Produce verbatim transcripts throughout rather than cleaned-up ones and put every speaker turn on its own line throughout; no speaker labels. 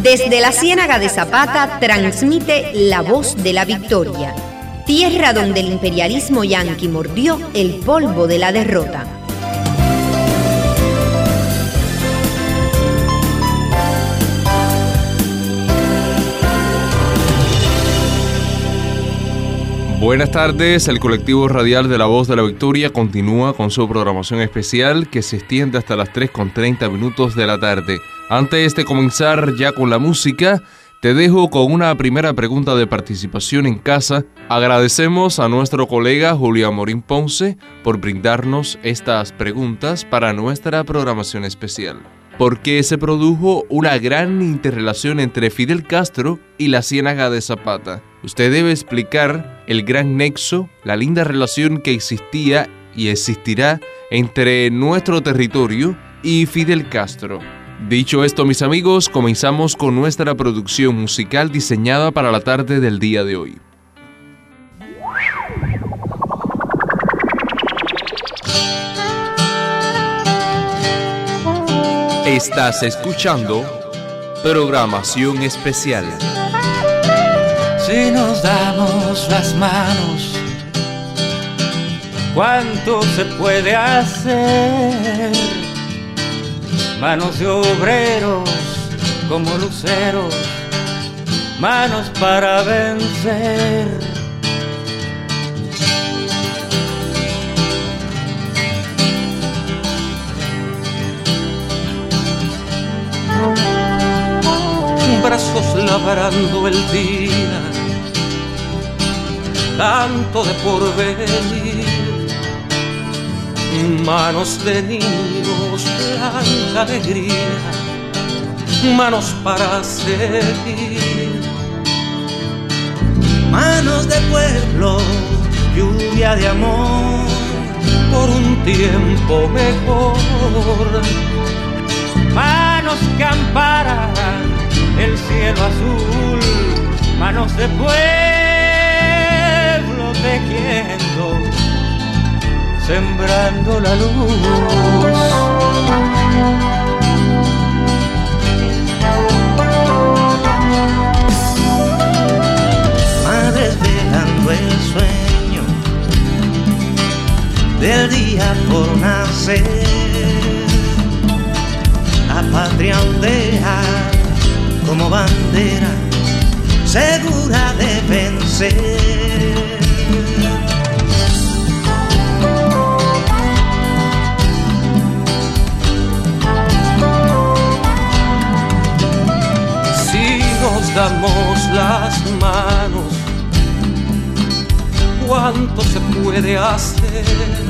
Desde la Ciénaga de Zapata transmite La Voz de la Victoria, tierra donde el imperialismo yanqui mordió el polvo de la derrota.
Buenas tardes, el colectivo radial de La Voz de la Victoria continúa con su programación especial que se extiende hasta las tres con treinta minutos de la tarde. Antes de comenzar ya con la música, te dejo con una primera pregunta de participación en casa. Agradecemos a nuestro colega Julián Morín Ponce por brindarnos estas preguntas para nuestra programación especial. ¿Por qué se produjo una gran interrelación entre Fidel Castro y la Ciénaga de Zapata? Usted debe explicar el gran nexo, la linda relación que existía y existirá entre nuestro territorio y Fidel Castro. Dicho esto, mis amigos, comenzamos con nuestra producción musical diseñada para la tarde del día de hoy. Estás escuchando programación especial.
Si nos damos las manos, ¿cuánto se puede hacer? Manos de obreros como luceros, manos para vencer. Brazos labrando el día, tanto de porvenir, manos de niños, blanca alegría, manos para seguir, manos de pueblo, lluvia de amor, por un tiempo mejor, manos que amparan el cielo azul, manos de pueblo tejiendo, sembrando la luz. Madres velando el sueño del día por nacer, la patria ondea como bandera segura de vencer. Si nos damos las manos, ¿cuánto se puede hacer?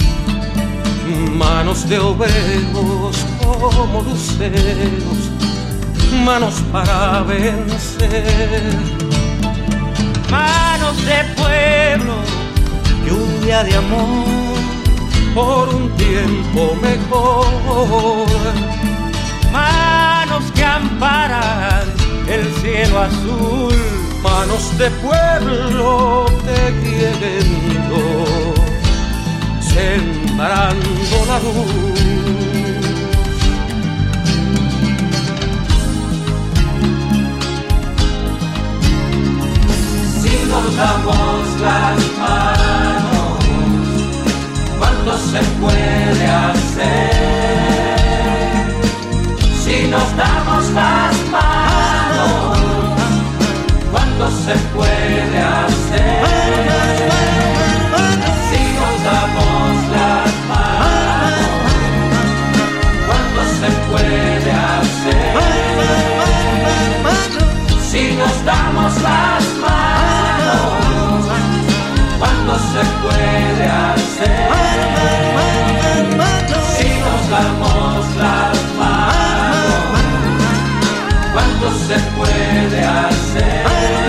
Manos de obreros como luceros, manos para vencer, manos de pueblo, lluvia de amor, por un tiempo mejor, manos que amparan el cielo azul, manos de pueblo tejiendo, sembrando la luz. Nos damos las manos, ¿cuánto se puede hacer? Si nos damos las manos, ¿cuánto se puede hacer? Si nos damos las manos, ¿cuánto se puede hacer? Si nos damos las manos, ¿cuánto se puede hacer? Si nos damos las manos, ¿cuánto se puede hacer?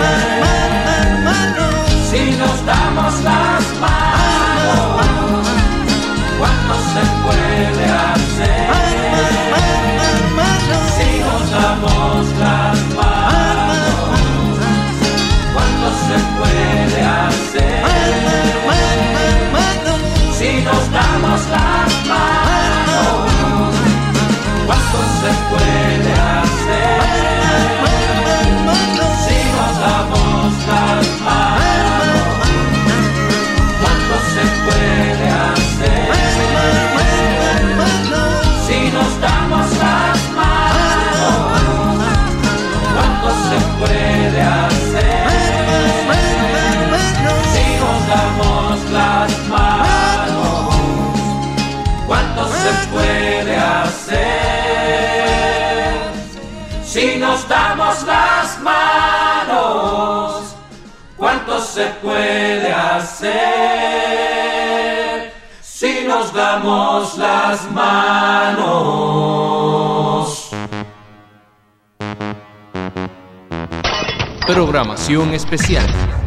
Si nos damos las manos, ¿cuánto se puede hacer? Si nos damos las manos, ¿cuánto se puede hacer? Si nos damos las manos, ¿cuánto se puede hacer? damos las manos, ¿cuánto se puede hacer si nos damos las manos?
Programación especial.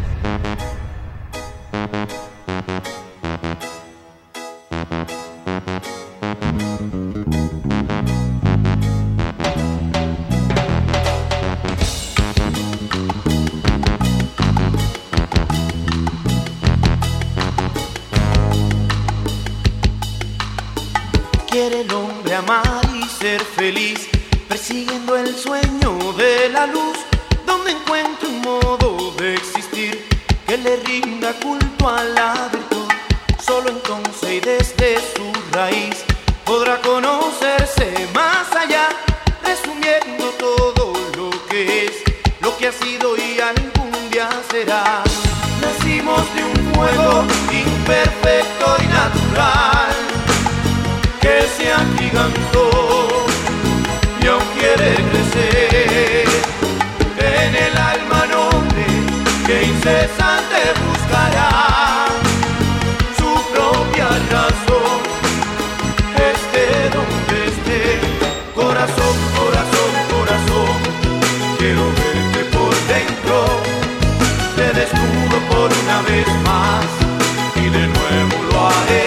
Quiere el hombre amar y ser feliz, persiguiendo el sueño de la luz, donde encuentre un modo de existir que le rinda culto a la virtud. Solo entonces y desde su raíz podrá conocerse más allá, resumiendo todo lo que es, lo que ha sido y algún día será. Nacimos de un fuego imperfecto y natural, que se agigantó y aún quiere crecer. En el alma noble que incesante buscará su propia razón, esté donde esté. Corazón, corazón, corazón, quiero verte por dentro. Te desnudo por una vez más y de nuevo lo haré.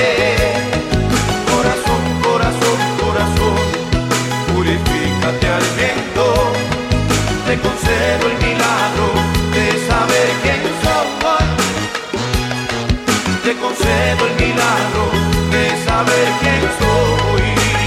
Purifícate al viento, te concedo el milagro de saber quién soy. Te concedo el milagro de saber quién soy.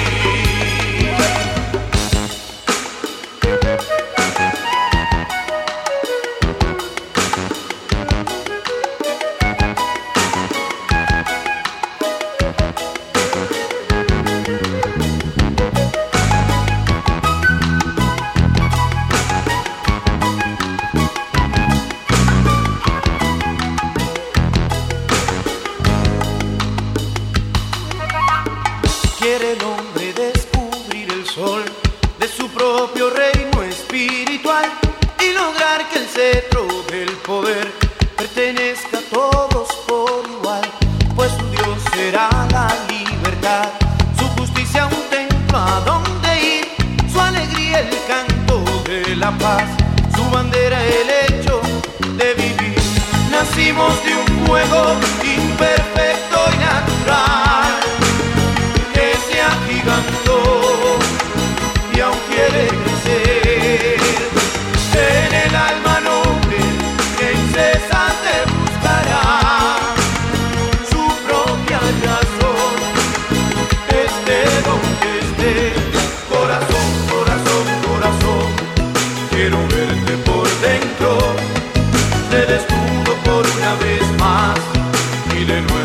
Quiere el hombre descubrir el sol de su propio reino espiritual y lograr que el cetro del poder pertenezca a todos por igual, pues su Dios será la libertad, su justicia un templo a donde ir, su alegría el canto de la paz, su bandera el hecho de vivir. Nacimos de un fuego imperfecto y natural, agigantó y aún quiere crecer. En el alma noble que incesante buscará su propia razón, esté donde esté. Corazón, corazón, corazón, quiero verte por dentro. Te desnudo por una vez más y de nuevo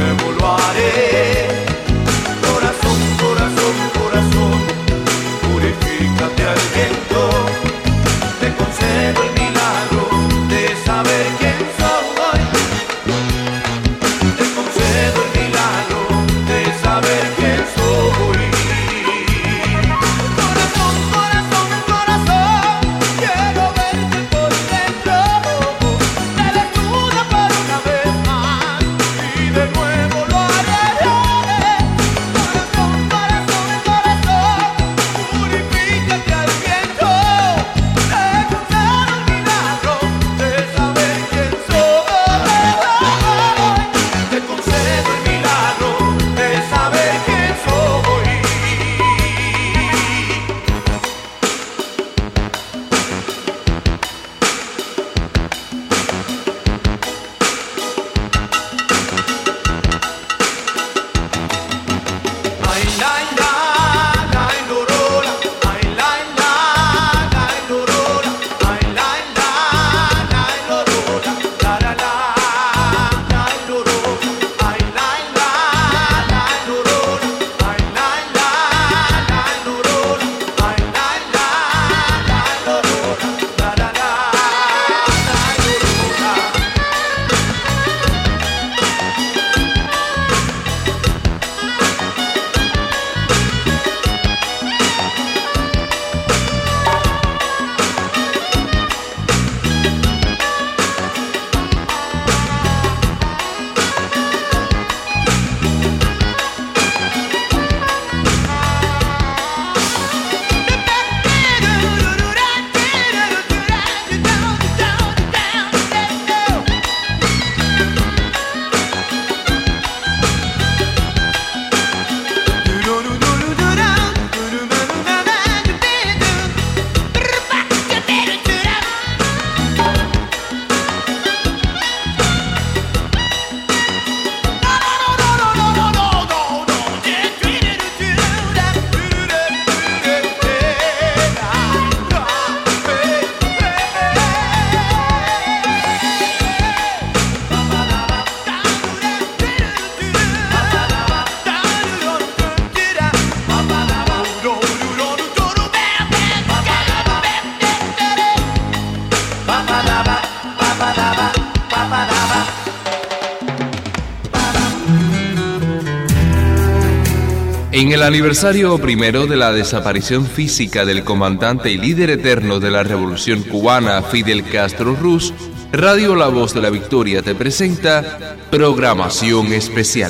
En el aniversario primero de la desaparición física del comandante y líder eterno de la Revolución Cubana, Fidel Castro Ruz, Radio La Voz de la Victoria te presenta Programación Especial.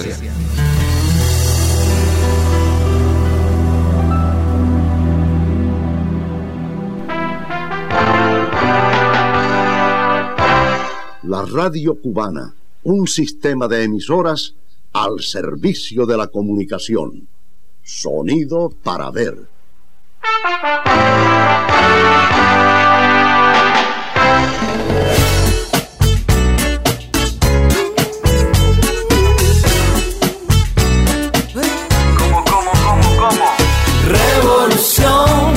La Radio Cubana, un sistema de emisoras al servicio de la comunicación. Sonido para ver.
¿Cómo, cómo, cómo, cómo? Revolución,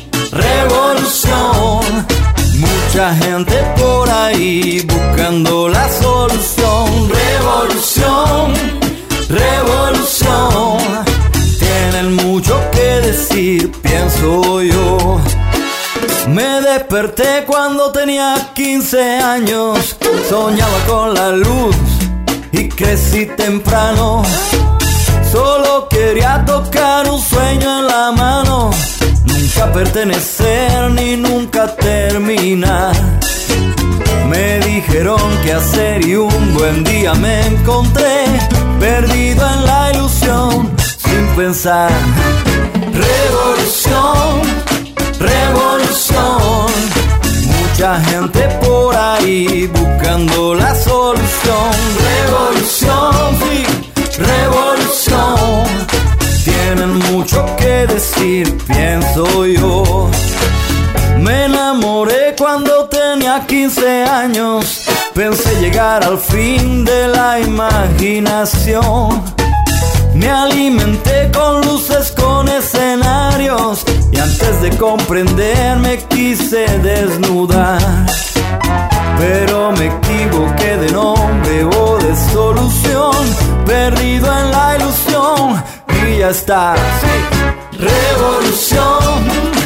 revolución. Mucha gente por ahí buscando la solución. Revolución, revolución. Tienen mucho que decir, pienso yo. Me desperté cuando tenía quince años. Soñaba con la luz y crecí temprano. Solo quería tocar un sueño en la mano. Nunca pertenecer ni nunca terminar. Me dijeron qué hacer y un buen día me encontré perdido en la ilusión, sin pensar. Revolución, revolución. Mucha gente por ahí buscando la solución. Revolución, sí, revolución. Tienen mucho que decir, pienso yo. Me enamoré cuando tenía quince años. Pensé llegar al fin de la imaginación. Me alimenté con luces, con escenarios. Y antes de comprender me quise desnudar. Pero me equivoqué de nombre o de solución. Perdido en la ilusión. Y ya está, sí. Revolución,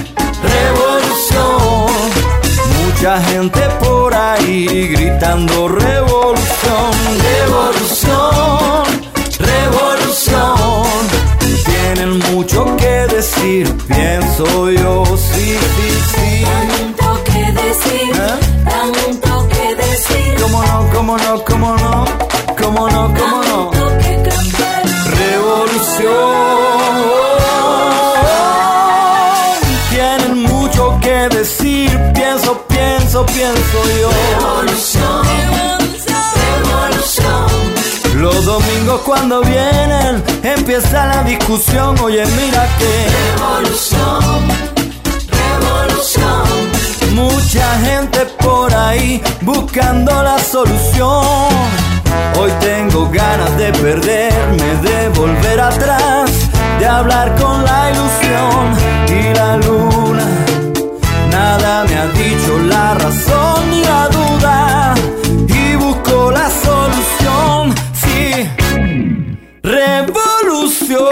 revolución. Mucha gente por ahí gritando revolución, revolución, revolución. Tienen mucho que decir, pienso yo, sí, sí, sí.
Tanto que decir, ¿eh? Tanto que decir.
Cómo no, cómo no, cómo no, cómo no, cómo no.
Tanto que cantar.
Revolución. Tienen mucho que decir, pienso, pienso, pienso yo.
Revolución, revolución.
Los domingos cuando vienen empieza la discusión. Oye, mira que
Revolución, revolución.
mucha gente por ahí buscando la solución. Hoy tengo ganas de perderme, de volver atrás, de hablar con la ilusión y la luna. Nada me ha dicho la razón ni la duda, y busco la solución, sí. Revolución,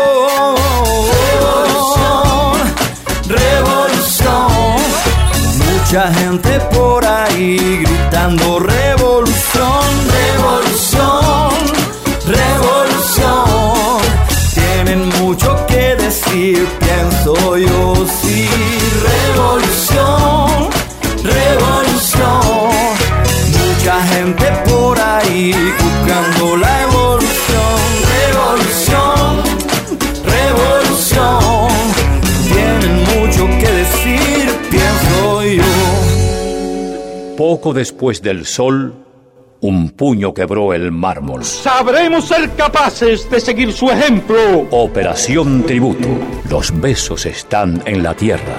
revolución, revolución. Mucha gente por ahí gritando revolución, revolución, revolución. Tienen mucho que decir, pienso yo, sí. Revolución, revolución. Mucha gente por ahí buscando la evolución. Revolución, revolución. Tienen mucho que decir, pienso yo.
Poco después del sol, un puño quebró el mármol.
Sabremos ser capaces de seguir su ejemplo.
Operación Tributo. Los besos están en la tierra.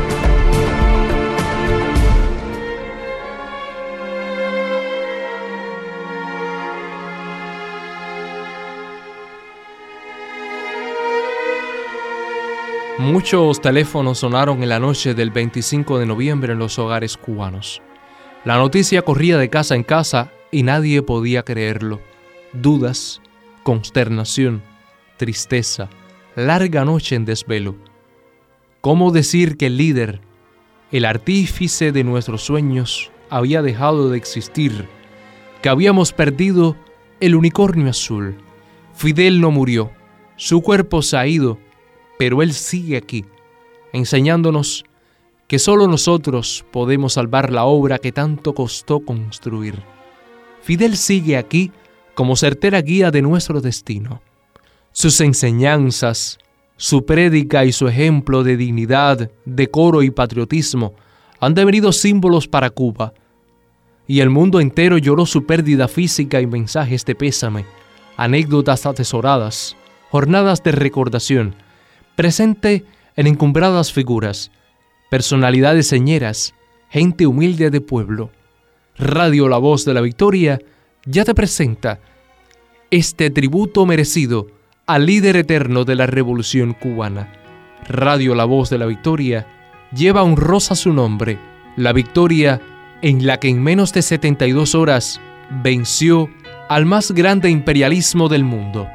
Muchos teléfonos sonaron en la noche del veinticinco de noviembre en los hogares cubanos. La noticia corría de casa en casa y nadie podía creerlo. Dudas, consternación, tristeza, larga noche en desvelo. ¿Cómo decir que el líder, el artífice de nuestros sueños, había dejado de existir? Que habíamos perdido el unicornio azul. Fidel no murió, su cuerpo se ha ido,
pero Él sigue aquí, enseñándonos que solo nosotros podemos salvar la obra que tanto costó construir. Fidel sigue aquí como certera guía de nuestro destino. Sus enseñanzas, su prédica y su ejemplo de dignidad, decoro y patriotismo han devenido símbolos para Cuba, y el mundo entero lloró su pérdida física y mensajes de pésame, anécdotas atesoradas, jornadas de recordación, presente en encumbradas figuras, personalidades señeras, gente humilde de pueblo. Radio La Voz de la Victoria ya te presenta este tributo merecido al líder eterno de la Revolución Cubana. Radio La Voz de la Victoria lleva honrosa su nombre, la victoria en la que en menos de setenta y dos horas venció al más grande imperialismo del mundo.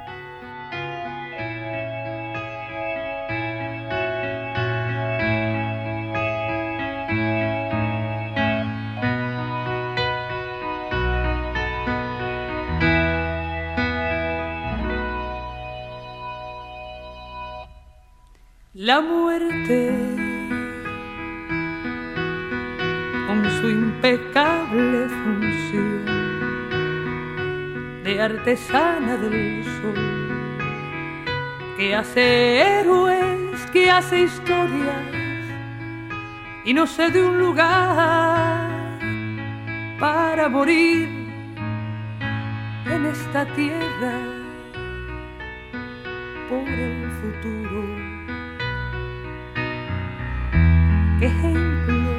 La muerte, con su impecable función de artesana del sol, que hace héroes, que hace historias y no sé de un lugar para morir en esta tierra por el futuro. ¿Qué ejemplo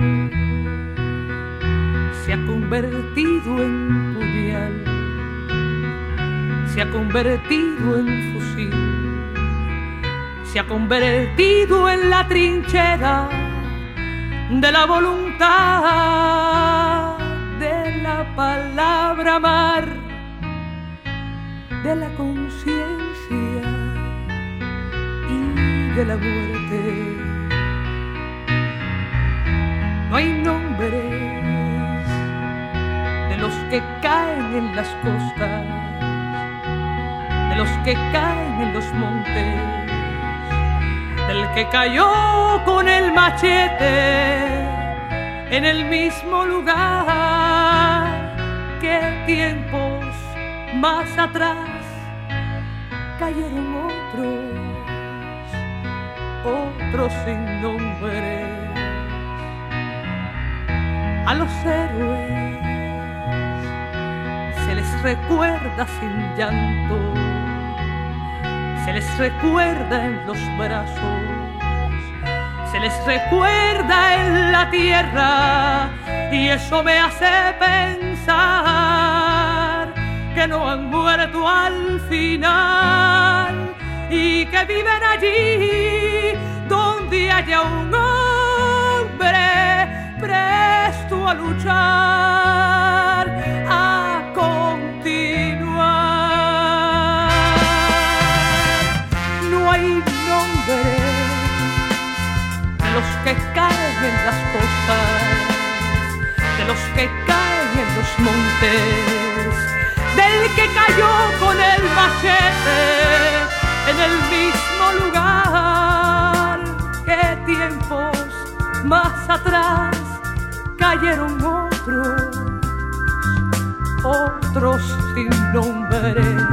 se ha convertido en puñal? Se ha convertido en fusil, se ha convertido en la trinchera de la voluntad, de la palabra amar, de la conciencia y de la muerte. No hay nombres de los que caen en las costas, de los que caen en los montes, del que cayó con el machete en el mismo lugar que tiempos más atrás cayeron otros, otros sin nombre. A los héroes se les recuerda sin llanto, se les recuerda en los brazos, se les recuerda en la tierra, y eso me hace pensar que no han muerto al final y que viven allí donde haya un hombre presto a luchar, a continuar. No hay nombre de los que caen en las costas, de los que caen en los montes, del que cayó con el machete en el mismo lugar que tiempos más atrás cayeron otros, otros sin nombres.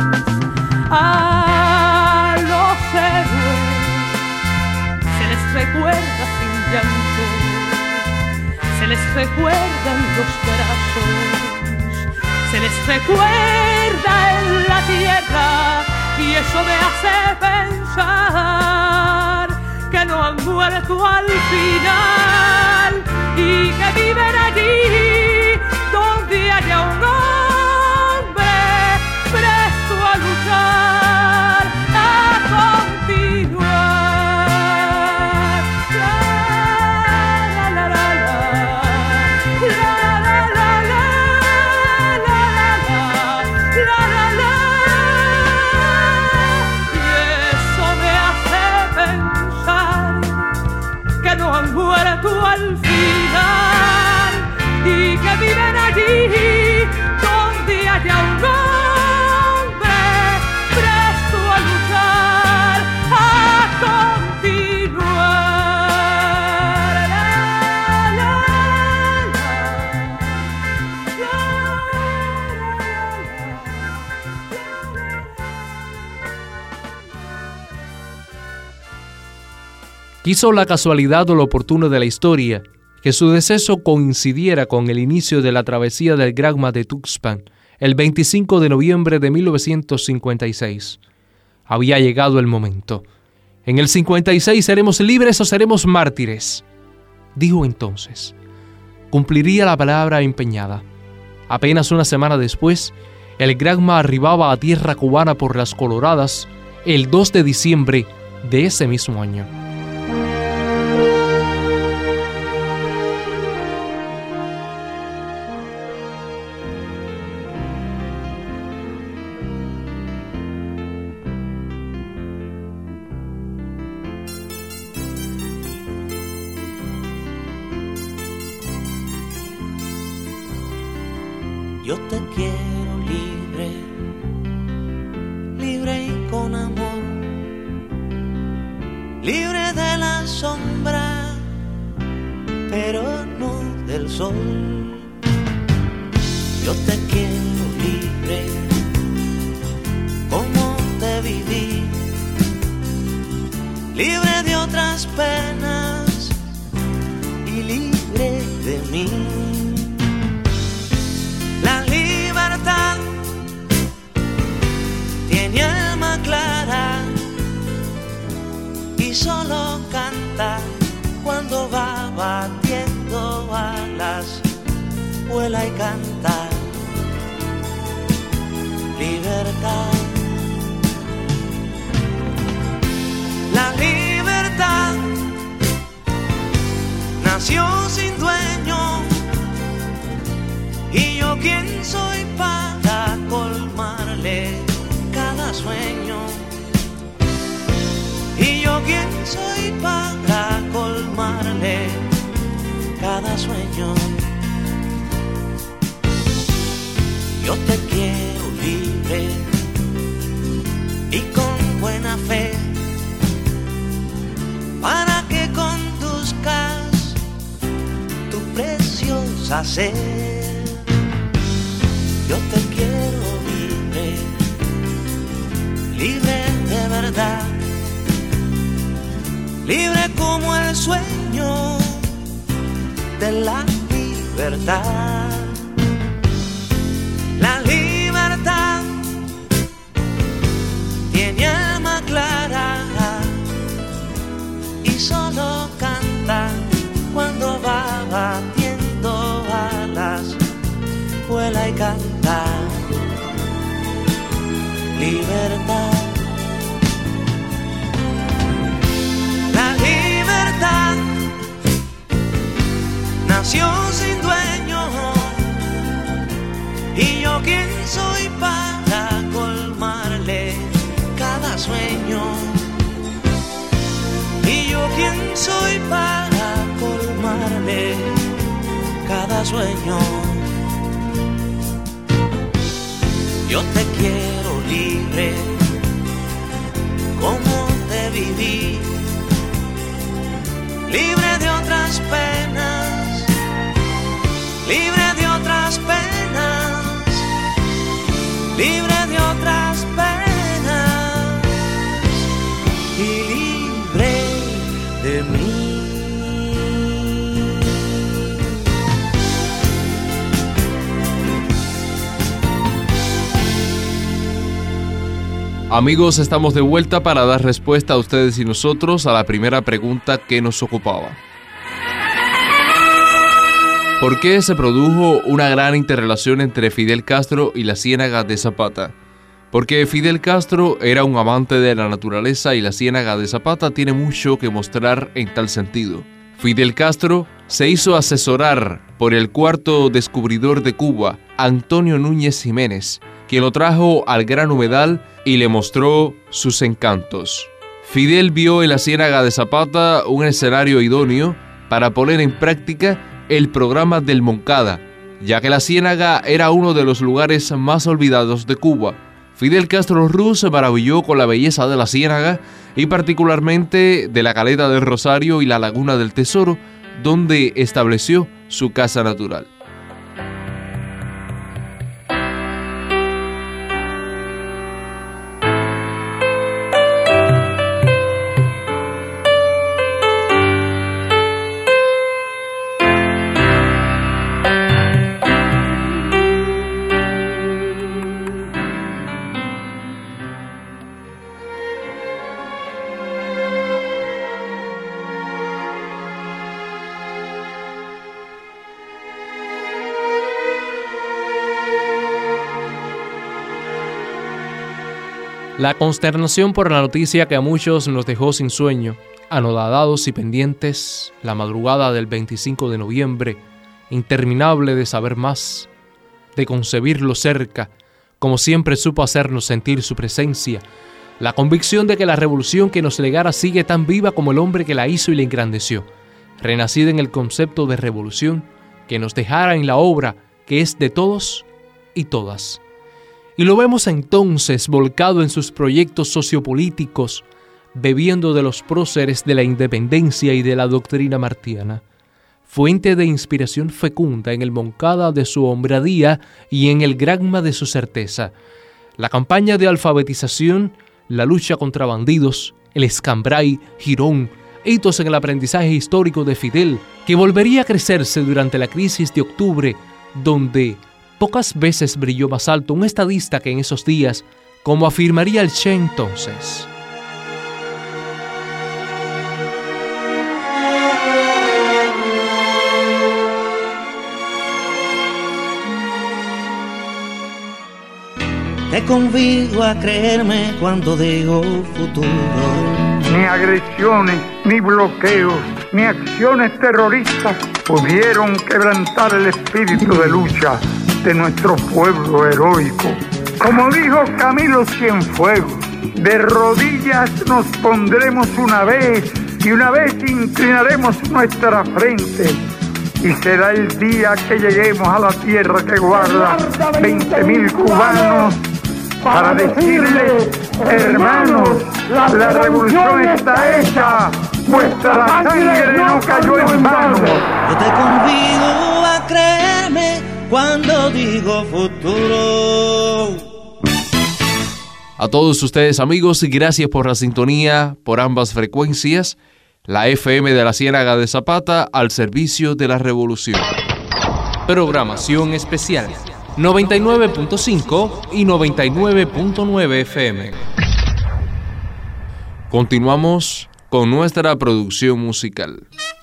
A los héroes se les recuerda sin llanto, se les recuerda en los brazos, se les recuerda en la tierra, y eso me hace pensar que no han muerto al final y que viven allí donde haya un hombre presto a luchar, a continuar. La, la, la, la, la, la, la, la, la, la, la, la. Y eso me hace pensar que no han muerto al final y que viven allí donde haya un hombre presto a luchar, a continuar.
Quiso la casualidad o lo oportuno de la historia que su deceso coincidiera con el inicio de la travesía del Granma de Tuxpan, el veinticinco de noviembre de mil novecientos cincuenta y seis. Había llegado el momento. En el cincuenta y seis seremos libres o seremos mártires, dijo entonces. Cumpliría la palabra empeñada. Apenas una semana después, el Granma arribaba a tierra cubana por las Coloradas el dos de diciembre de ese mismo año.
Yo te quiero libre, libre y con amor, libre de la sombra, pero no del sol. Yo te quiero libre, como te viví, libre de otras penas y libre de mí. La libertad tiene alma clara y solo canta cuando va batiendo alas, vuela y canta. Libertad. La libertad nació sin dueño. ¿Y yo quién soy para colmarle cada sueño? ¿Y yo quién soy para colmarle cada sueño? Yo te quiero libre y con buena fe, para que conduzcas tu preciosa sed. Yo te quiero libre, libre de verdad, libre como el sueño de la libertad. La libertad tiene alma clara y solo canta cuando va batiendo alas, vuela y canta. Libertad. La libertad nació sin dueño. ¿Y yo quién soy para colmarle cada sueño? ¿Y yo quién soy para colmarle cada sueño? Yo te quiero libre, como te viví, libre de otras penas, libre de otras penas, libre de otras penas y libre de mí.
Amigos, estamos de vuelta para dar respuesta a ustedes y nosotros a la primera pregunta que nos ocupaba. ¿Por qué se produjo una gran interrelación entre Fidel Castro y la Ciénaga de Zapata? Porque Fidel Castro era un amante de la naturaleza y la Ciénaga de Zapata tiene mucho que mostrar en tal sentido. Fidel Castro se hizo asesorar por el cuarto descubridor de Cuba, Antonio Núñez Jiménez, quien lo trajo al Gran Humedal y le mostró sus encantos. Fidel vio en la Ciénaga de Zapata un escenario idóneo para poner en práctica el programa del Moncada, ya que la Ciénaga era uno de los lugares más olvidados de Cuba. Fidel Castro Ruz se maravilló con la belleza de la Ciénaga y particularmente de la Caleta del Rosario y la Laguna del Tesoro, donde estableció su casa natural.
La consternación por la noticia que a muchos nos dejó sin sueño, anodados y pendientes, la madrugada del veinticinco de noviembre, interminable de saber más, de concebirlo cerca, como siempre supo hacernos sentir su presencia, la convicción de que la revolución que nos legara sigue tan viva como el hombre que la hizo y la engrandeció, renacida en el concepto de revolución que nos dejara en la obra que es de todos y todas. Y lo vemos entonces volcado en sus proyectos sociopolíticos, bebiendo de los próceres de la independencia y de la doctrina martiana, fuente de inspiración fecunda en el Moncada de su hombradía y en el Granma de su certeza. La campaña de alfabetización, la lucha contra bandidos, el Escambray, Girón, hitos en el aprendizaje histórico de Fidel, que volvería a crecerse durante la crisis de octubre, donde pocas veces brilló más alto un estadista que en esos días, como afirmaría el Che entonces.
Te convido a creerme cuando digo futuro.
Ni agresiones, ni bloqueos, ni acciones terroristas pudieron quebrantar el espíritu de lucha de nuestro pueblo heroico. Como dijo Camilo Cienfuegos, de rodillas nos pondremos una vez y una vez inclinaremos nuestra frente. Y será el día que lleguemos a la tierra que guarda veinte mil cubanos para decirles, hermanos, la revolución está hecha, vuestra sangre no cayó en vano.
Yo te convido a creerme cuando digo futuro.
A todos ustedes, amigos, gracias por la sintonía por ambas frecuencias. La F M de la Ciénaga de Zapata al servicio de la revolución.
Programación especial noventa y nueve punto cinco y noventa y nueve punto nueve F M.
Continuamos con nuestra producción musical.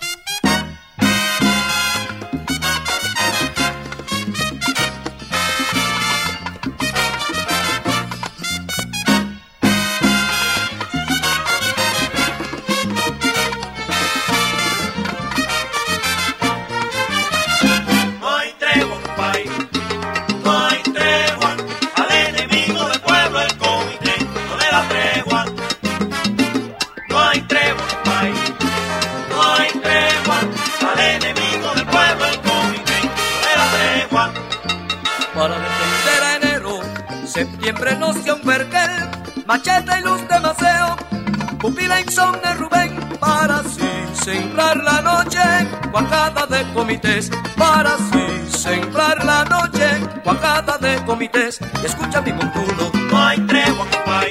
Septiembre no sea un vergel, machete y luz de maceo, pupila insomne Rubén, para así sembrar la noche, cuajada de comités, para así sembrar la noche, cuajada de comités. Y escucha mi montuno, no hay tregua, compay,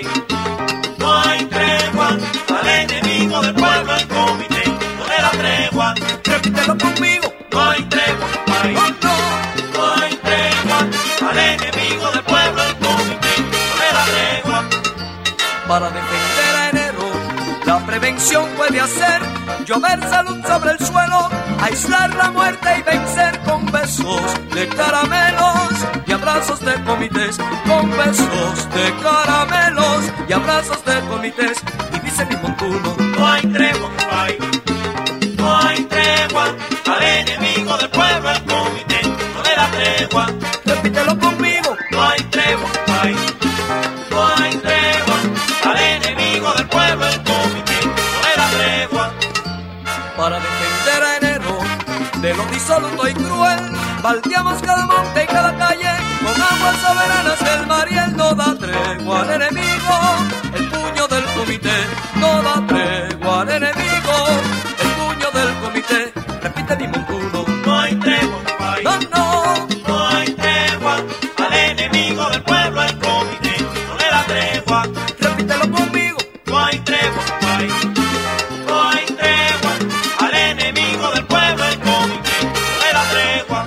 no hay tregua, al enemigo del pueblo el comité, no le da tregua, repítelo conmigo, no hay tregua, compay, oh, no, no hay tregua, al enemigo del pueblo el comité, no le da tregua. Para defender a enero, la prevención puede hacer llover salud sobre el suelo, aislar la muerte y vencer con besos de caramelos y abrazos de comités, con besos de caramelos y abrazos de comités. Y dice mi montuno, no hay tregua, compay, no hay tregua, al enemigo del pueblo el comité, no le da tregua. Repítelo conmigo, no hay tregua, compay, no hay tregua, al enemigo del pueblo el comité, no le da tregua. Para defender a enero de lo disoluto y cruel, baldeamos cada monte y cada calle con aguas soberanas del mar, y él no da tregua al enemigo, el puño del comité, no da tregua al enemigo, el puño del comité. Repite mi montuno, no hay tregua, compay, no, no, no hay tregua, al enemigo del pueblo el comité, no le da tregua. Repítelo conmigo, no hay tregua, compay, no hay tregua, al enemigo del pueblo el comité, no le da tregua.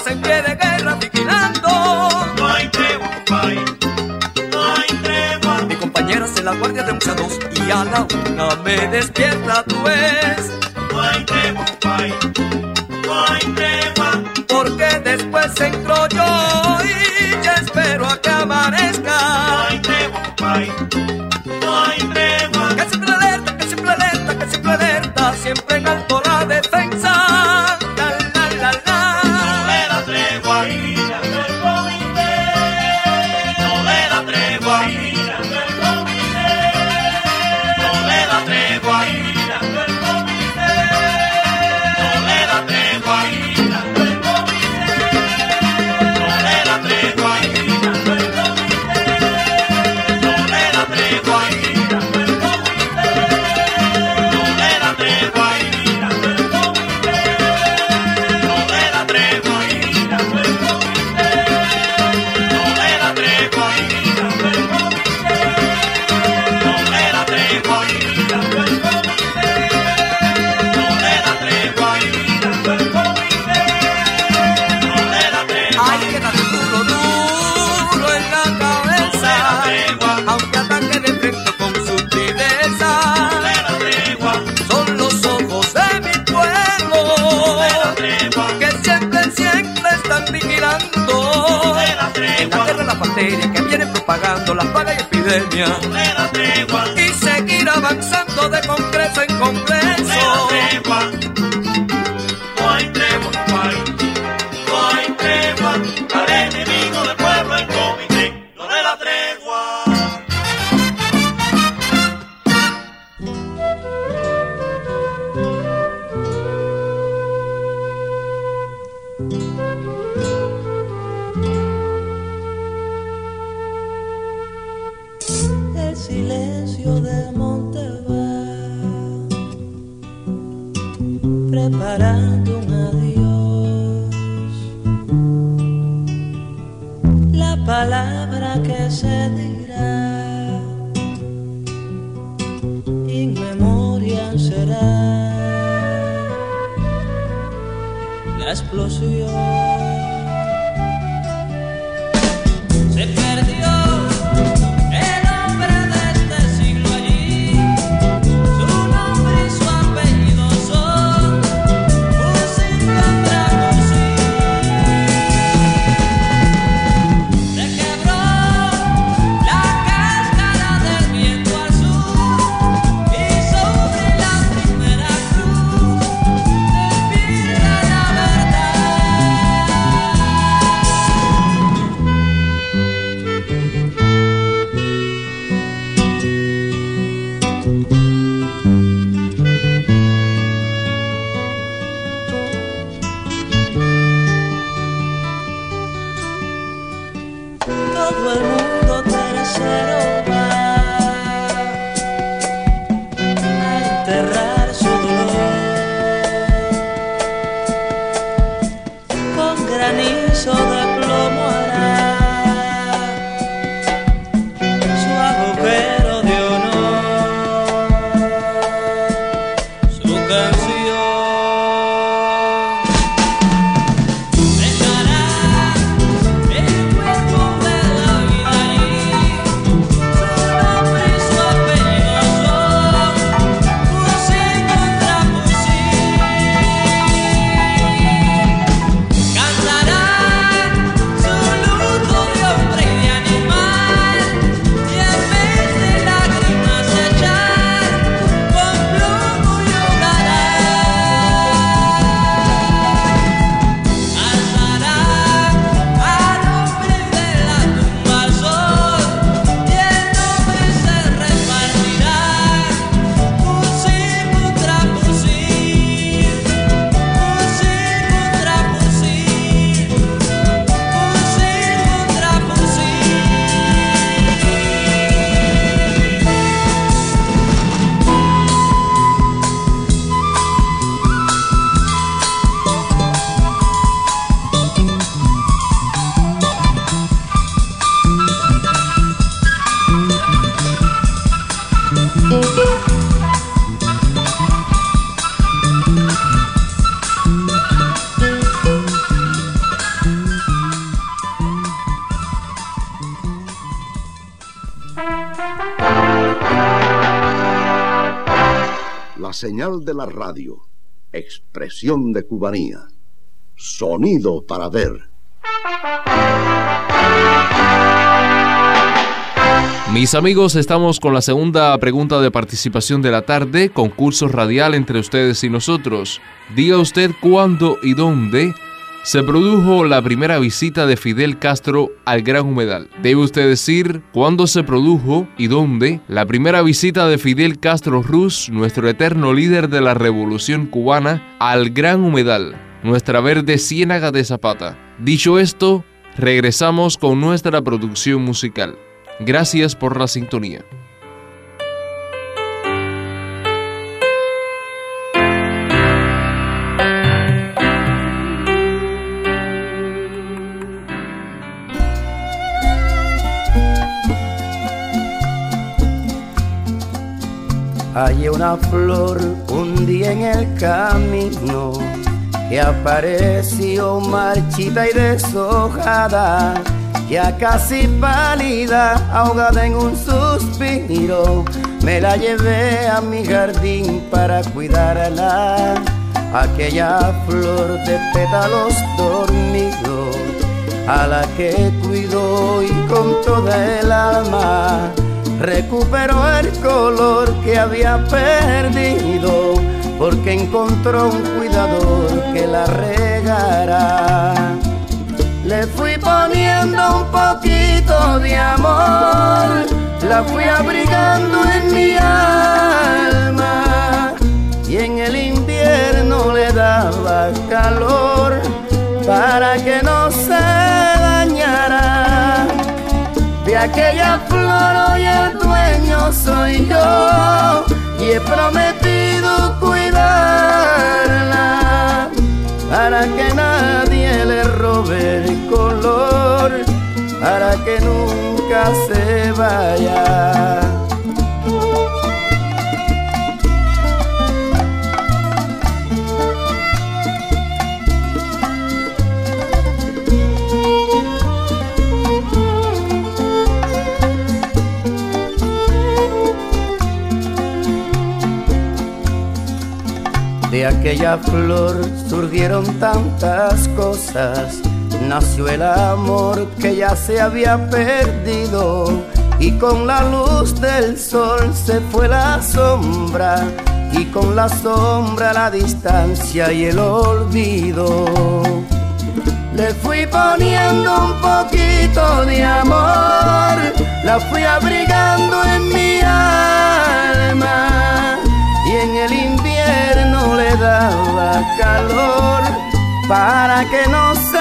tropas en pie de guerra vigilando.
No hay tregua, compadre, no hay tregua.
Mi compañera hace la guardia de once a dos y a la una me despierta, tú ves.
No hay tregua, compadre, no hay tregua.
Porque después entro yo y ya espero a que amanezca.
No hay tregua, compadre, no hay tregua.
Que siempre alerta, que siempre alerta, que siempre alerta, siempre en alto la defensa. La, la, la, la.
No le da tregua y mirando el comité. No le da tregua y mirando el comité. No le da tregua y mirando el comité. No le da tregua y mirando el comité. No le da tregua y mirando el comité. No le da tregua y mirando el comité. No le da tregua y mirando el comité. No le da tregua y mirando el comité. No le da tregua y mirando el comité. No le da tregua y mirando el comité. No le da tregua y mirando el comité. No le da tregua.
Hay que darle duro, duro en la cabeza, aunque ataque de frente con sutileza.
No le da tregua.
Son los ojos de mi pueblo que siempre, siempre están vigilando. En la guerra la bacteria que vienen propagando las plagas y epidemias.
No le da tregua.
Y seguir avanzando de congreso en
No le da
congreso.
tregua. No hay tregua, compadre, no hay tregua. Al enemigo del pueblo en comité. No le da tregua.
El silencio de monte va preparando un adiós. La palabra que se dirá in memoriam será la explosión. Se perdió el hombre de este siglo allí, su nombre y su apellido son fusil contra fusil. Se quebró la cáscara del viento azul y sobre la primera cruz despierta la verdad.
La señal de la radio, expresión de cubanía, sonido para ver.
Mis amigos, estamos con la segunda pregunta de participación de la tarde, concurso radial entre ustedes y nosotros. Diga usted cuándo y dónde se produjo la primera visita de Fidel Castro al Gran Humedal. Debe usted decir cuándo se produjo y dónde la primera visita de Fidel Castro Ruz, nuestro eterno líder de la Revolución Cubana, al Gran Humedal, nuestra verde ciénaga de Zapata. Dicho esto, regresamos con nuestra producción musical. Gracias por la sintonía.
Hay una flor un día en el camino que apareció marchita y deshojada, ya casi pálida, ahogada en un suspiro. Me la llevé a mi jardín para cuidarla, aquella flor de pétalos dormidos, a la que cuidó y con toda el alma recuperó el color que había perdido, porque encontró un cuidador que la regara. Le fui poniendo un poquito de amor, la fui abrigando en mi alma, y en el invierno le daba calor para que no se dañara. De aquella flor hoy el dueño soy yo, y he prometido cuidarla para que nadie le robe el color, para que nunca se vaya. De aquella flor surgieron tantas cosas, nació el amor que ya se había perdido, y con la luz del sol se fue la sombra, y con la sombra la distancia y el olvido. Le fui poniendo un poquito de amor, la fui abrigando en mi alma, y en el invierno le daba calor para que no se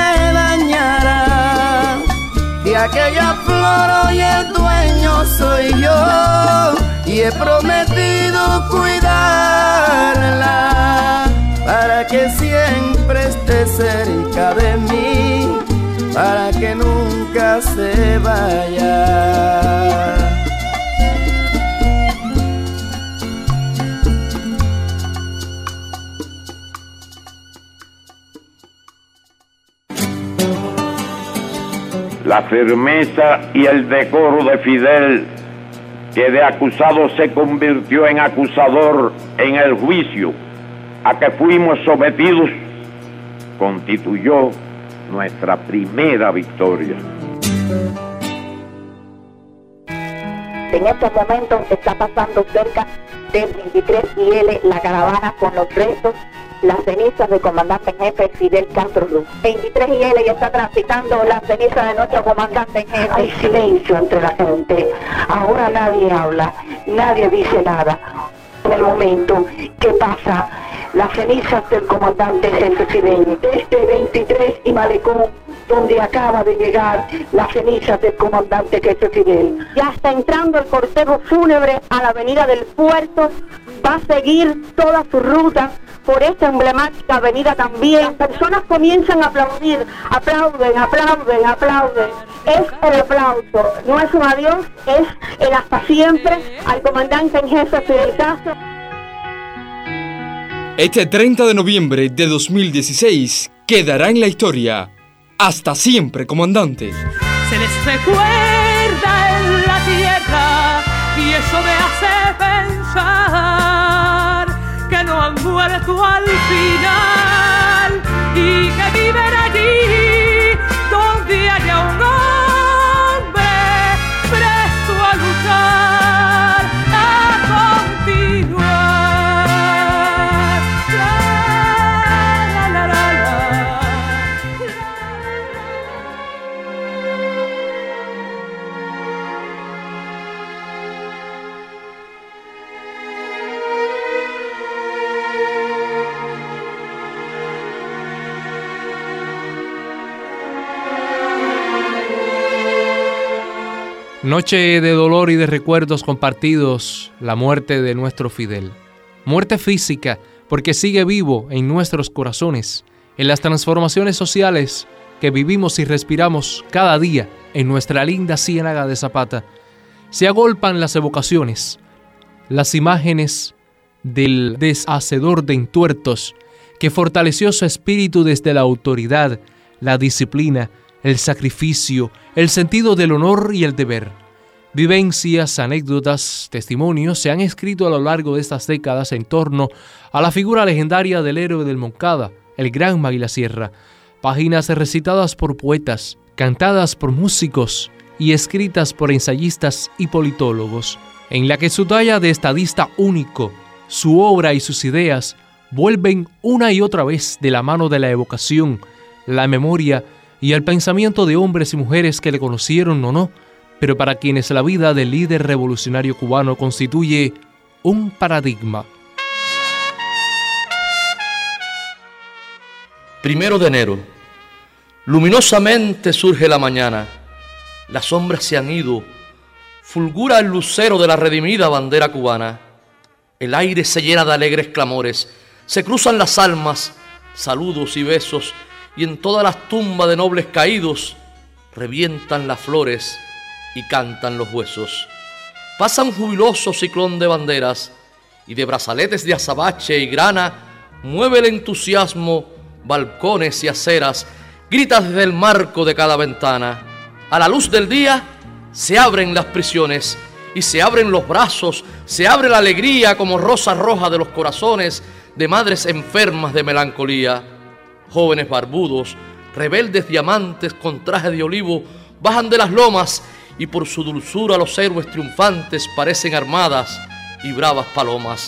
dañara. De aquella flor hoy el dueño soy yo, y he prometido cuidarla para que siempre esté cerca de mí, para que nunca se vaya.
La firmeza y el decoro de Fidel, que de acusado se convirtió en acusador en el juicio a que fuimos sometidos, constituyó nuestra primera victoria.
En estos momentos está pasando cerca del veintitrés I L la caravana con los restos, las cenizas del comandante en jefe Fidel Castro Ruz. veintitrés I L ya está transitando la ceniza de nuestro comandante en jefe.
Hay silencio entre la gente. Ahora nadie habla, nadie dice nada. En el momento que pasa las cenizas del comandante jefe Fidel, desde veintitrés y Malecón, donde acaba de llegar las cenizas del comandante jefe Fidel.
Ya está entrando el cortejo fúnebre a la avenida del Puerto, va a seguir toda su ruta por esta emblemática avenida también. Las personas comienzan a aplaudir, aplauden, aplauden, aplauden. Es el aplauso, no es un adiós, es el hasta siempre al comandante en jefe Fidel Castro.
Este treinta de noviembre de dos mil dieciséis quedará en la historia. Hasta siempre, comandante.
Se les recuerda en la tierra y eso me hace pensar final y que viven allí donde haya un hombre presto a luchar, a continuar. La, la, la, la, la.
Noche de dolor y de recuerdos compartidos, la muerte de nuestro Fidel. Muerte física, porque sigue vivo en nuestros corazones, en las transformaciones sociales que vivimos y respiramos cada día en nuestra linda ciénaga de Zapata. Se agolpan las evocaciones, las imágenes del deshacedor de entuertos que fortaleció su espíritu desde la autoridad, la disciplina, el sacrificio, el sentido del honor y el deber. Vivencias, anécdotas, testimonios se han escrito a lo largo de estas décadas en torno a la figura legendaria del héroe del Moncada, el gran Maguila Sierra. Páginas recitadas por poetas, cantadas por músicos y escritas por ensayistas y politólogos, en la que su talla de estadista único, su obra y sus ideas vuelven una y otra vez de la mano de la evocación, la memoria y el pensamiento de hombres y mujeres que le conocieron o no, pero para quienes la vida del líder revolucionario cubano constituye un paradigma.
Primero de enero. Luminosamente surge la mañana. Las sombras se han ido. Fulgura el lucero de la redimida bandera cubana. El aire se llena de alegres clamores. Se cruzan las almas, saludos y besos, y en todas las tumbas de nobles caídos revientan las flores y cantan los huesos. Pasa un jubiloso ciclón de banderas y de brazaletes de azabache y grana mueve el entusiasmo balcones y aceras, grita desde el marco de cada ventana. A la luz del día se abren las prisiones y se abren los brazos, se abre la alegría como rosa roja de los corazones de madres enfermas de melancolía. Jóvenes barbudos, rebeldes diamantes con traje de olivo, bajan de las lomas y por su dulzura los héroes triunfantes parecen armadas y bravas palomas.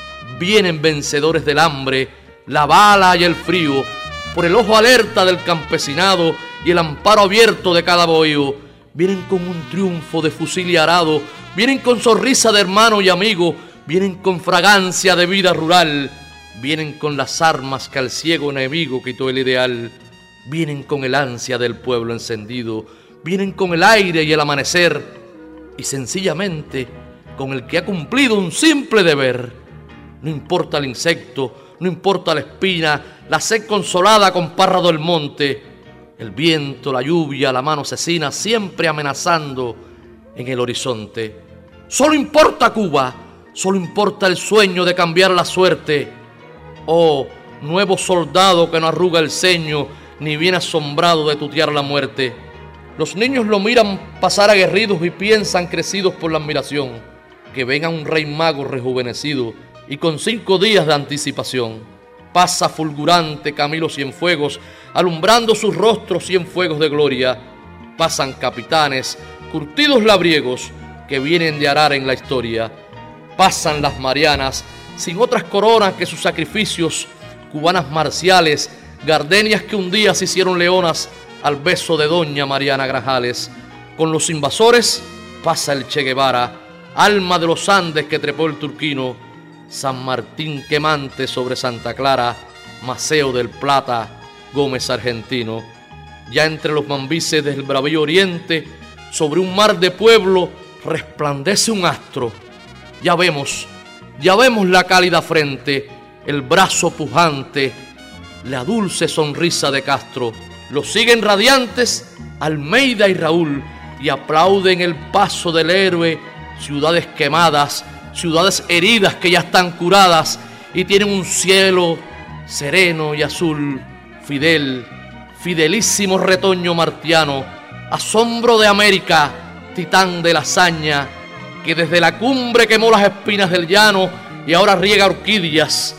Vienen vencedores del hambre, la bala y el frío, por el ojo alerta del campesinado y el amparo abierto de cada bohío. Vienen con un triunfo de fusil y arado, vienen con sonrisa de hermano y amigo, vienen con fragancia de vida rural. Vienen con las armas que al ciego enemigo quitó el ideal. Vienen con el ansia del pueblo encendido. Vienen con el aire y el amanecer. Y sencillamente con el que ha cumplido un simple deber. No importa el insecto, no importa la espina, la sed consolada con parra del monte. El viento, la lluvia, la mano asesina siempre amenazando en el horizonte. Solo importa Cuba, solo importa el sueño de cambiar la suerte. Oh, nuevo soldado que no arruga el ceño, ni viene asombrado de tutear la muerte. Los niños lo miran pasar aguerridos y piensan crecidos por la admiración, que ven a un rey mago rejuvenecido y con cinco días de anticipación. Pasa fulgurante Camilo Cienfuegos, alumbrando sus rostros cienfuegos de gloria. Pasan capitanes, curtidos labriegos, que vienen de arar en la historia. Pasan las Marianas, sin otras coronas que sus sacrificios, cubanas marciales, gardenias que un día se hicieron leonas al beso de doña Mariana Grajales. Con los invasores pasa el Che Guevara, alma de los Andes que trepó el turquino, San Martín quemante sobre Santa Clara, Maceo del Plata, Gómez argentino. Ya entre los mambises del bravío oriente, sobre un mar de pueblo, resplandece un astro. Ya vemos Ya vemos la cálida frente, el brazo pujante, la dulce sonrisa de Castro. Los siguen radiantes Almeida y Raúl y aplauden el paso del héroe. Ciudades quemadas, ciudades heridas que ya están curadas y tienen un cielo sereno y azul. Fidel, fidelísimo retoño martiano, asombro de América, titán de la hazaña, que desde la cumbre quemó las espinas del llano y ahora riega orquídeas,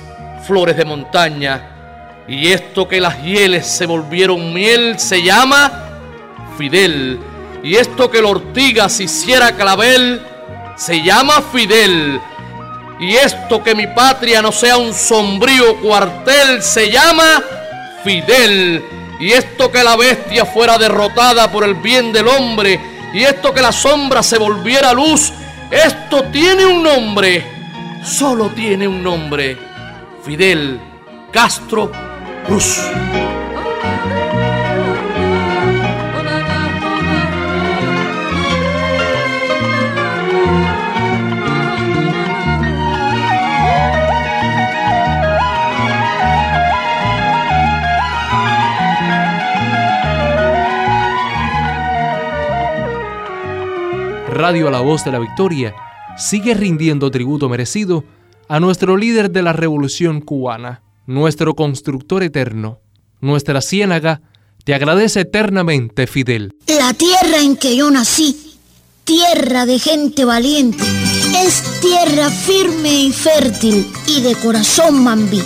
flores de montaña. Y esto que las hieles se volvieron miel se llama Fidel. Y esto que la ortiga se hiciera clavel se llama Fidel. Y esto que mi patria no sea un sombrío cuartel se llama Fidel. Y esto que la bestia fuera derrotada por el bien del hombre, y esto que la sombra se volviera luz, esto tiene un nombre, solo tiene un nombre: Fidel Castro Ruz.
Radio La Voz de la Victoria sigue rindiendo tributo merecido a nuestro líder de la Revolución Cubana, nuestro constructor eterno. Nuestra ciénaga te agradece eternamente, Fidel.
La tierra en que yo nací, tierra de gente valiente, es tierra firme y fértil y de corazón mambí.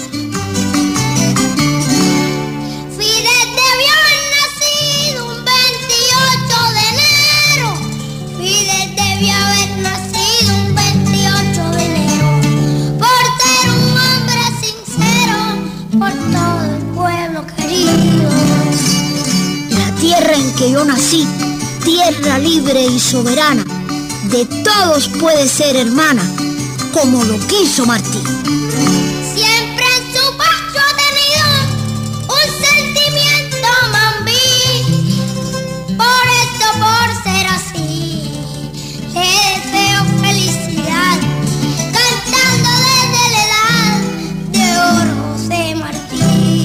Tierra en que yo nací, tierra libre y soberana, de todos puede ser hermana, como lo quiso Martí.
Siempre en su pecho ha tenido un sentimiento mambí, por eso, por ser así, le deseo felicidad, cantando desde la edad de oro José Martí.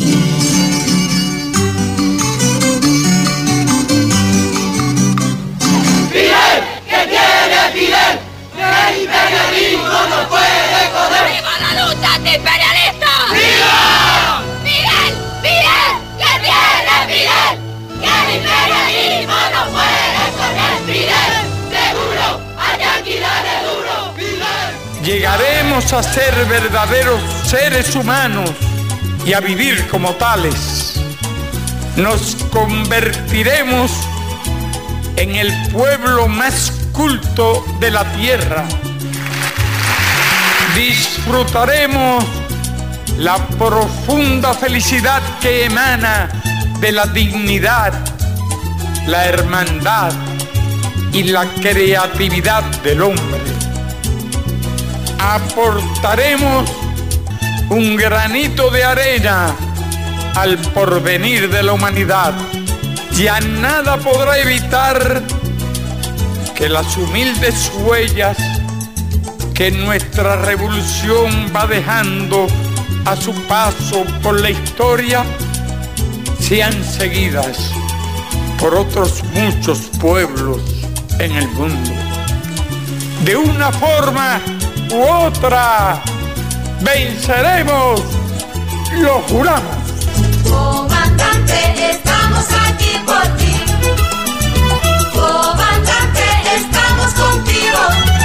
Fidel, el imperialismo no puede correr.
¡Viva la lucha antiimperialista!
¡Viva!
¡Fidel! ¡Fidel! ¡Que viene Fidel! ¡Que el imperialismo no puede correr! ¡Fidel! ¡Seguro! ¡Allá aquí dale duro! ¡Fidel!
Llegaremos a ser verdaderos seres humanos y a vivir como tales. Nos convertiremos en el pueblo más culto de la tierra. Disfrutaremos la profunda felicidad que emana de la dignidad, la hermandad y la creatividad del hombre. Aportaremos un granito de arena al porvenir de la humanidad. Ya nada podrá evitar que las humildes huellas que nuestra revolución va dejando a su paso por la historia sean seguidas por otros muchos pueblos en el mundo. De una forma u otra, venceremos, lo juramos.
Comandante, estamos aquí por ti. Comandante, estamos contigo.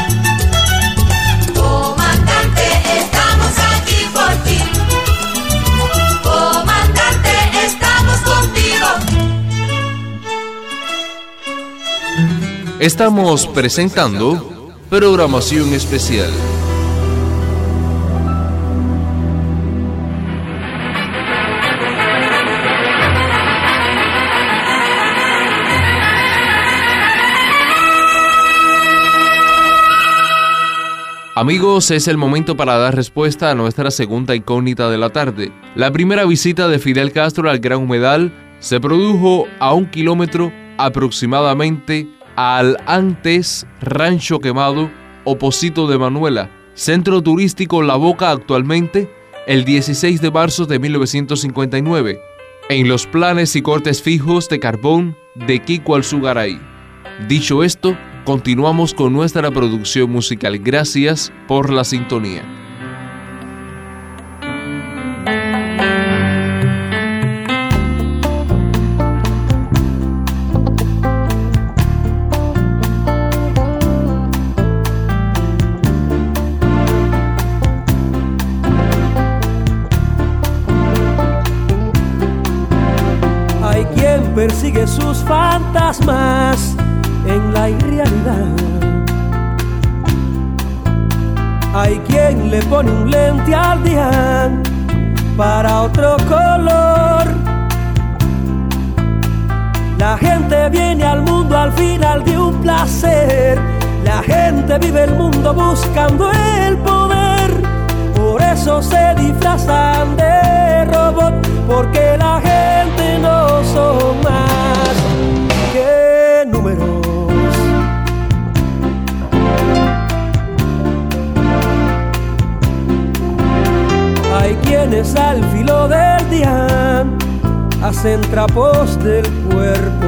Comandante, estamos aquí por ti. Comandante, estamos contigo.
Estamos presentando programación especial. Amigos, es el momento para dar respuesta a nuestra segunda incógnita de la tarde. La primera visita de Fidel Castro al Gran Humedal se produjo a un kilómetro aproximadamente al antes Rancho Quemado, opósito de Manuela, centro turístico La Boca actualmente, el dieciséis de marzo de mil novecientos cincuenta y nueve, en los planes y cortes fijos de carbón de Kiko Alzugaray. Dicho esto, continuamos con nuestra producción musical. Gracias por la sintonía.
persigue sus fantasmas en la irrealidad. Hay quien le pone un lente al día para otro color. La gente viene al mundo al final de un placer. La gente vive el mundo buscando el poder. Por eso se disfrazan de robot, porque la gente no son más que números. Hay quienes al filo del día hacen trapos del cuerpo.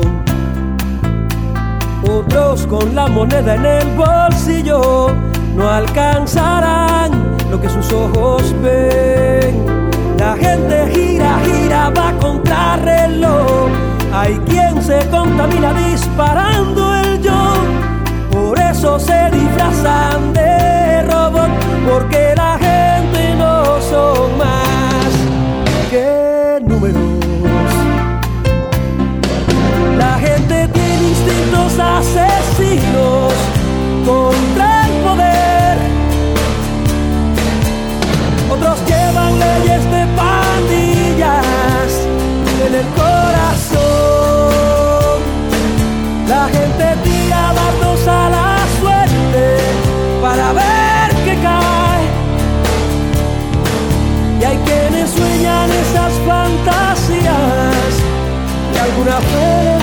Otros con la moneda en el bolsillo no alcanzarán lo que sus ojos ven. La gente gira, gira, va contra reloj. Hay quien se contamina disparando el yo. Por eso se disfrazan de robot, porque la gente no son más que números. La gente tiene instintos asesinos contra el poder. Otros llevan leyes de pandillas en el corazón. La gente tira dardos a la suerte para ver qué cae. Y hay quienes sueñan esas fantasías de alguna vez.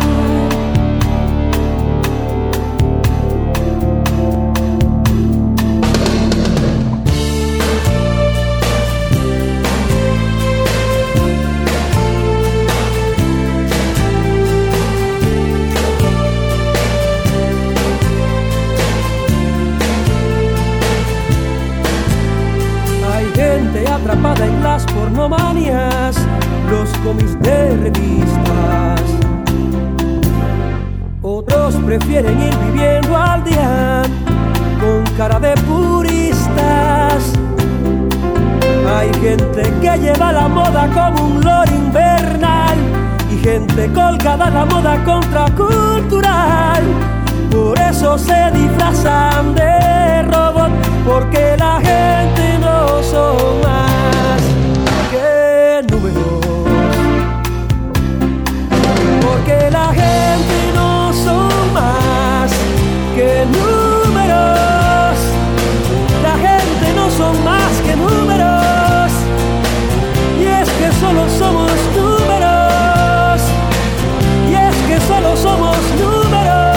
Atrapada en las pornomanias, los cómics de revistas. Otros prefieren ir viviendo al día con cara de puristas. Hay gente que lleva la moda como un loro invernal y gente colgada a la moda contracultural. Por eso se disfrazan de robot, porque la gente no son más que números. Porque la gente no son más que números. La gente no son más que números. Y es que solo somos números. Y es que solo somos números.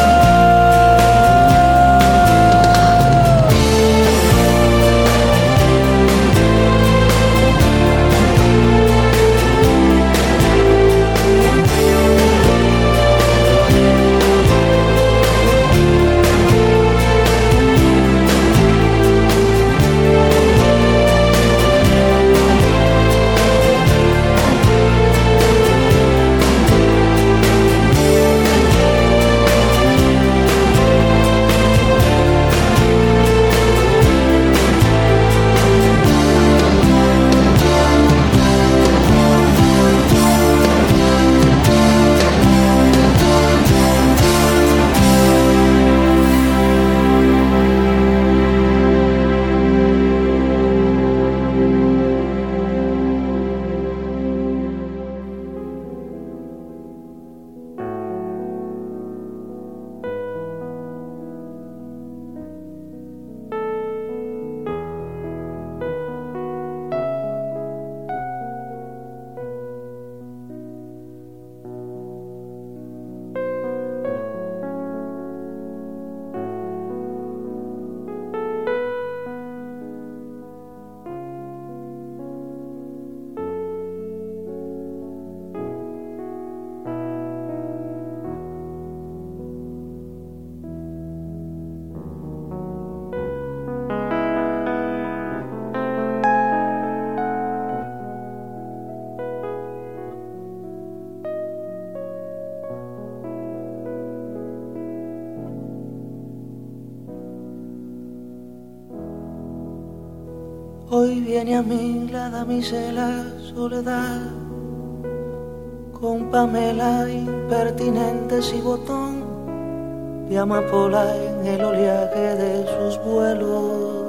Hoy viene a mí la damisela soledad
con Pamela, impertinentes y botón de amapola en el oleaje de sus vuelos.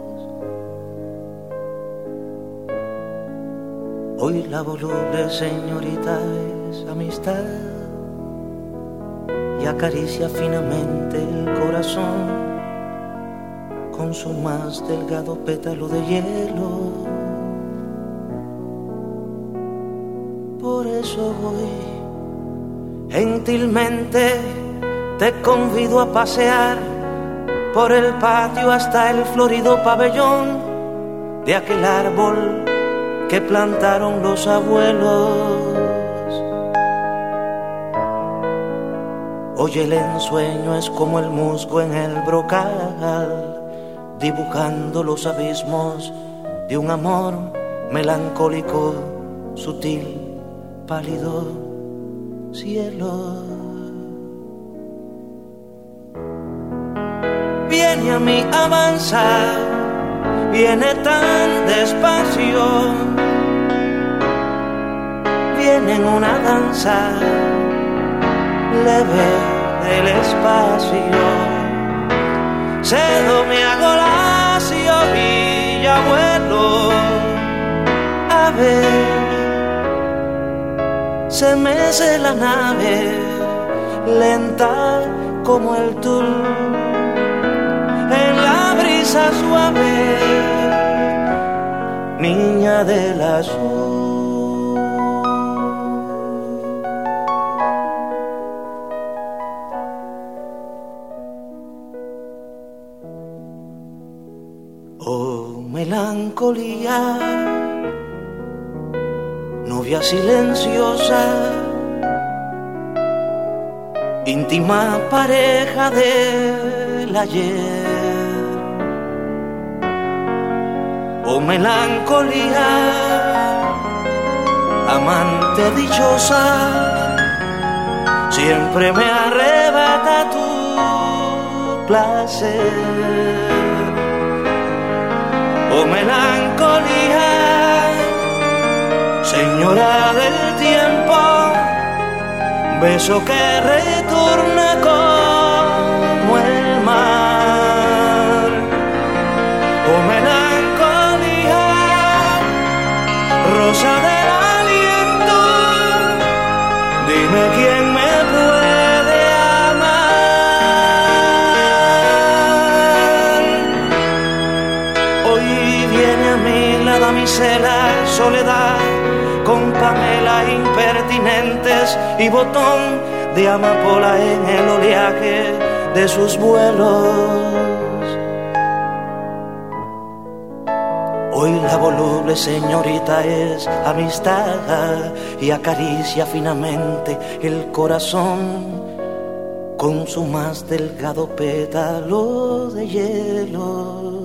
Hoy la voluble señorita es amistad y acaricia finamente el corazón con su más delgado pétalo de hielo. Por eso hoy gentilmente te convido a pasear por el patio hasta el florido pabellón de aquel árbol que plantaron los abuelos. Hoy el ensueño es como el musgo en el brocal, dibujando los abismos de un amor melancólico, sutil, pálido cielo. Viene a mí, avanza, viene tan despacio, viene en una danza leve del espacio. Cedo mi hago lacio y ya vuelo a ver. Se mece la nave lenta como el tul en la brisa suave, niña del azul. Oh, melancolía, novia silenciosa, íntima pareja del ayer. Oh, melancolía, amante dichosa, siempre me arrebata tu placer. Oh, melancolía, señora del tiempo, beso que retorna como el mar. Oh, melancolía, rosa del aliento, dime quién me puede amar. Hoy viene a mí la damisela soledad, con Pamela impertinentes y botón de amapola en el oleaje de sus vuelos. Hoy la voluble señorita es amistad y acaricia finamente el corazón con su más delgado pétalo de hielo.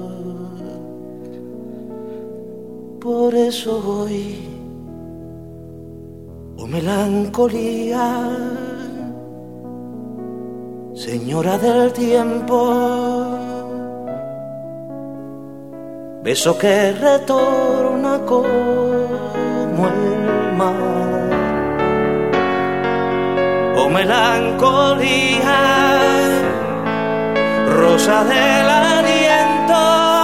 Por eso hoy, oh melancolía, señora del tiempo, beso que retorna como el mar. Oh melancolía, rosa del aliento,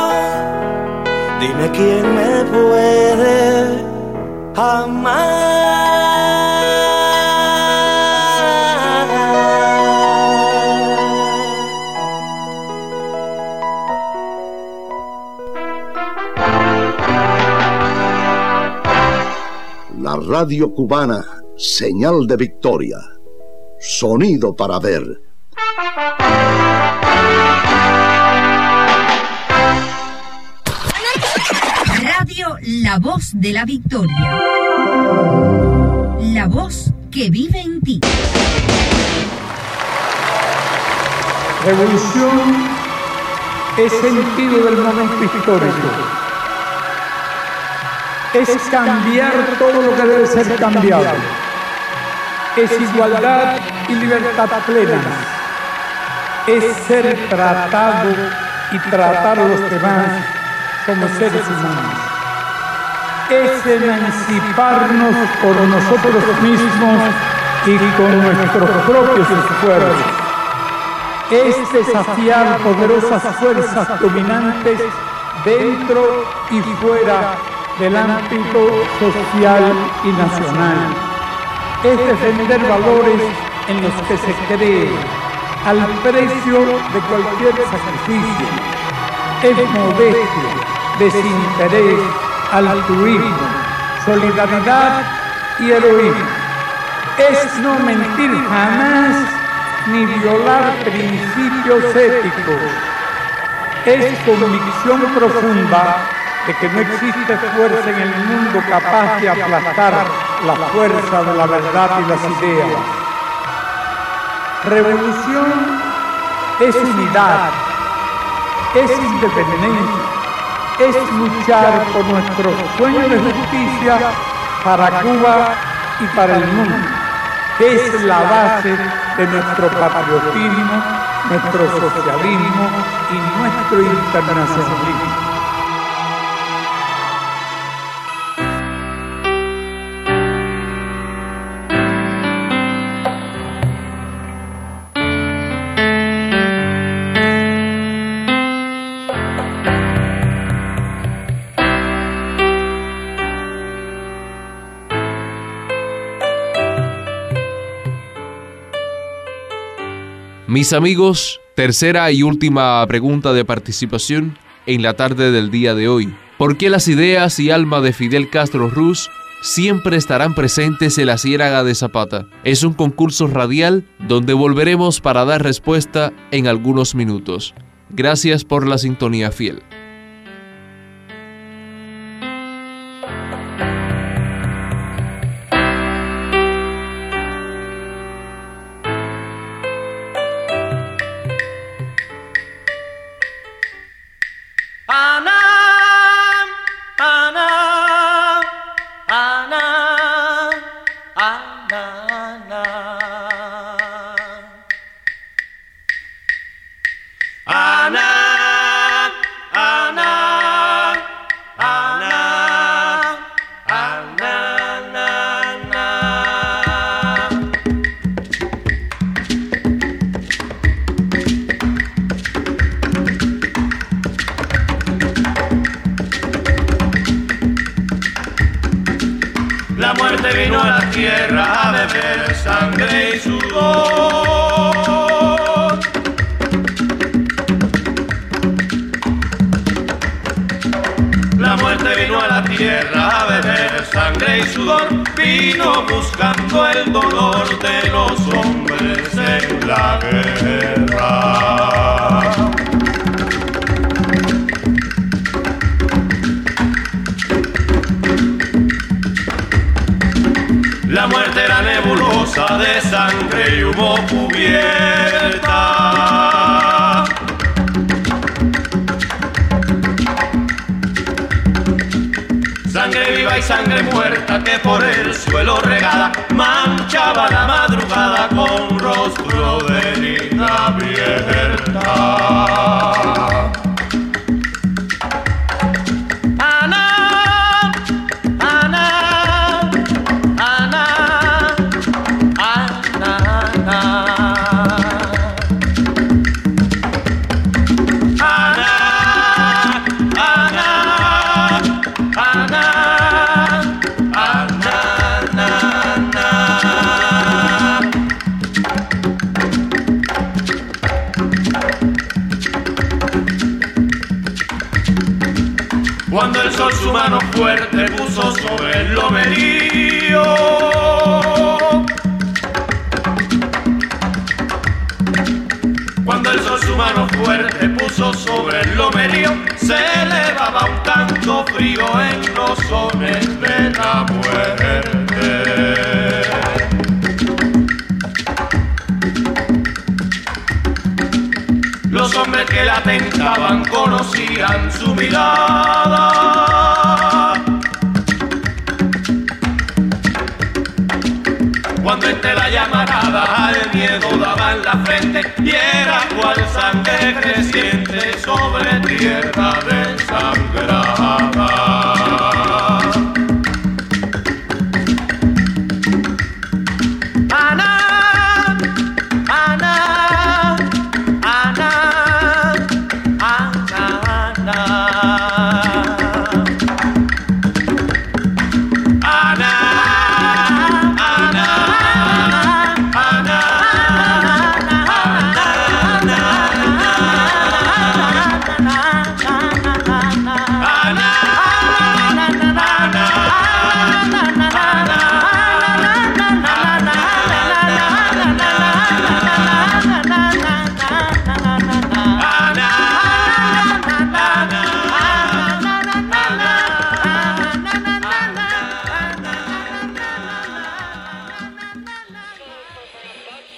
dime quién me puede amar.
La radio cubana, señal de victoria, sonido para ver.
Radio La Voz de la Victoria. La voz que vive en ti.
Revolución es sentido del momento histórico. Es cambiar todo lo que debe ser cambiado. Es igualdad y libertad plena. Es ser tratado y tratar a los demás como seres humanos. es emanciparnos por nosotros mismos y con nuestros propios esfuerzos. Es desafiar poderosas fuerzas dominantes dentro y fuera del ámbito social y nacional. Es defender valores en los que se cree, al precio de cualquier sacrificio. Es modestia, desinterés, altruismo, solidaridad y heroísmo. Es no mentir jamás ni violar principios éticos. Es convicción profunda de que no existe fuerza en el mundo capaz de aplastar la fuerza de la verdad y las ideas. Revolución es unidad, es independencia, es luchar por nuestros sueños de justicia para Cuba y para el mundo, que es la base de nuestro patriotismo, nuestro socialismo y nuestro internacionalismo.
Mis amigos, tercera y última pregunta de participación en la tarde del día de hoy. ¿Por qué las ideas y alma de Fidel Castro Ruz siempre estarán presentes en la Ciénaga de Zapata? Es un concurso radial donde volveremos para dar respuesta en algunos minutos. Gracias por la sintonía fiel.
La muerte vino a la tierra a beber sangre y sudor. La muerte vino a la tierra a beber sangre y sudor. Vino buscando el dolor de los hombres en la guerra. La muerte era nebulosa de sangre y humo cubierta. Sangre viva y sangre muerta que por el suelo regada manchaba la madrugada con rostro de herida abierta. Cuando el sol su mano fuerte puso sobre el lomerío, cuando el sol su mano fuerte puso sobre el lomerío, se elevaba un canto frío en los sones de la muerte. Los hombres que la tentaban conocían su mirada. Cuando entre la llamarada al miedo daba en la frente y era cual sangre creciente sobre tierra desangrada.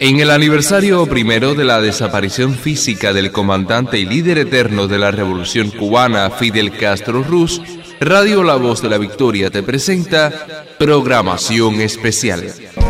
En el aniversario primero de la desaparición física del comandante y líder eterno de la Revolución Cubana, Fidel Castro Ruz, Radio La Voz de la Victoria te presenta Programación Especial.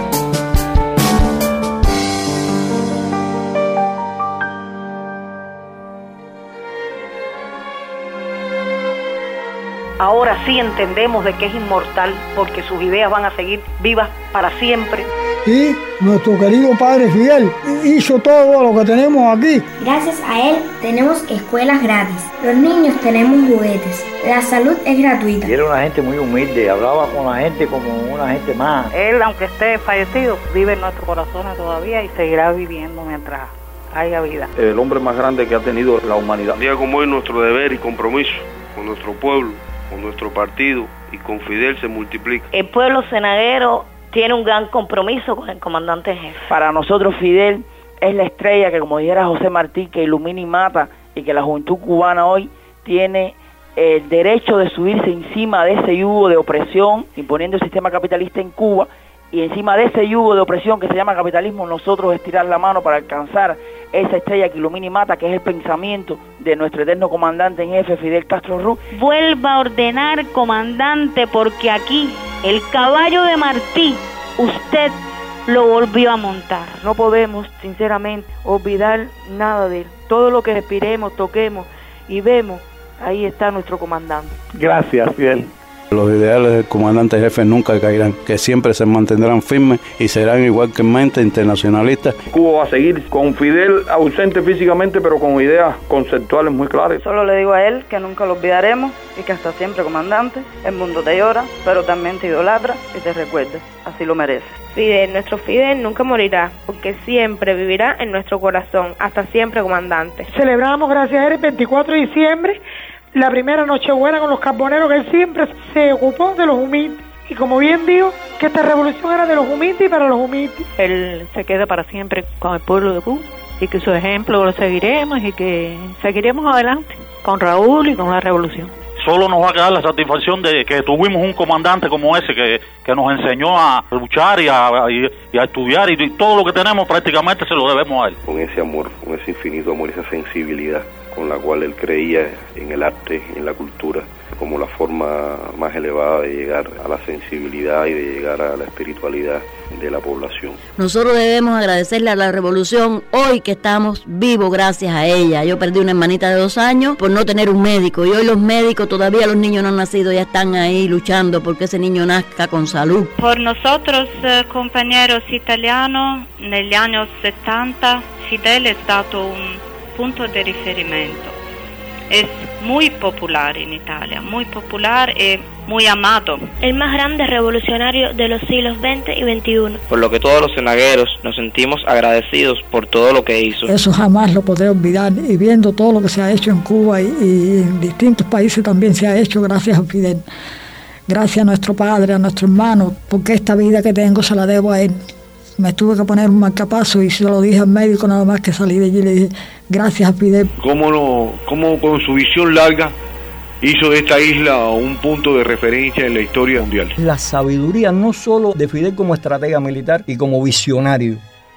Ahora sí entendemos de que es inmortal, porque sus ideas van a seguir vivas para siempre.
Y nuestro querido padre Fidel hizo todo lo que tenemos aquí.
Gracias a él tenemos escuelas gratis, los niños tenemos juguetes, la salud es gratuita.
Y era una gente muy humilde, hablaba con la gente como una gente más.
Él, aunque esté fallecido, vive en nuestros corazones todavía y seguirá viviendo mientras haya vida.
El hombre más grande que ha tenido la humanidad. Un día como hoy, nuestro deber y compromiso con nuestro pueblo, con nuestro partido y con Fidel se multiplica.
El pueblo cenaguero tiene un gran compromiso con el comandante en jefe.
Para nosotros Fidel es la estrella que, como dijera José Martí, que ilumina y mata, y que la juventud cubana hoy tiene el derecho de subirse encima de ese yugo de opresión, imponiendo el sistema capitalista en Cuba, y encima de ese yugo de opresión que se llama capitalismo, nosotros estirar la mano para alcanzar esa estrella que ilumina y mata, que es el pensamiento de nuestro eterno comandante en jefe, Fidel Castro Ruz.
Vuelva a ordenar, comandante, porque aquí el caballo de Martí, usted lo volvió a montar.
No podemos, sinceramente, olvidar nada de él. Todo lo que respiremos, toquemos y vemos, ahí está nuestro comandante.
Gracias, Fidel.
Los ideales del comandante jefe nunca caerán, que siempre se mantendrán firmes y serán igualmente internacionalistas.
Cuba va a seguir con Fidel ausente físicamente, pero con ideas conceptuales muy claras.
Solo le digo a él que nunca lo olvidaremos y que hasta siempre, comandante. El mundo te llora, pero también te idolatra y te recuerda. Así lo mereces.
Fidel, nuestro Fidel nunca morirá, porque siempre vivirá en nuestro corazón, hasta siempre, comandante.
Celebramos, gracias a él, el veinticuatro de diciembre, la primera Nochebuena con los carboneros, que él siempre se ocupó de los humildes. Y como bien digo, que esta revolución era de los humildes y para los humildes.
Él se queda para siempre con el pueblo de Cuba y que su ejemplo lo seguiremos y que seguiremos adelante con Raúl y con la revolución.
Solo nos va a quedar la satisfacción de que tuvimos un comandante como ese que, que nos enseñó a luchar y a, y, y a estudiar, y todo lo que tenemos prácticamente se lo debemos a él.
Con ese amor, con ese infinito amor, esa sensibilidad con la cual él creía en el arte, en la cultura, como la forma más elevada de llegar a la sensibilidad y de llegar a la espiritualidad de la población.
Nosotros debemos agradecerle a la revolución hoy que estamos vivos gracias a ella. Yo perdí una hermanita de dos años por no tener un médico, y hoy los médicos, todavía los niños no han nacido, ya están ahí luchando porque ese niño nazca con salud.
Por nosotros, eh, compañeros italianos, negli anni settanta, Fidel è stato un punto di riferimento. Es muy popular en Italia, muy popular y muy amado.
El más grande revolucionario de los siglos veinte y veintiuno.
Por lo que todos los cenagueros nos sentimos agradecidos por todo lo que hizo.
Eso jamás lo podré olvidar, y viendo todo lo que se ha hecho en Cuba y, y en distintos países también se ha hecho gracias a Fidel. Gracias a nuestro padre, a nuestro hermano, porque esta vida que tengo se la debo a él. Me tuve que poner un marcapaso y se lo dije al médico nada más que salí de allí y le dije, gracias a Fidel.
¿Cómo, no, cómo con su visión larga hizo de esta isla un punto de referencia en la historia mundial?
La sabiduría no solo de Fidel como estratega militar y como visionario,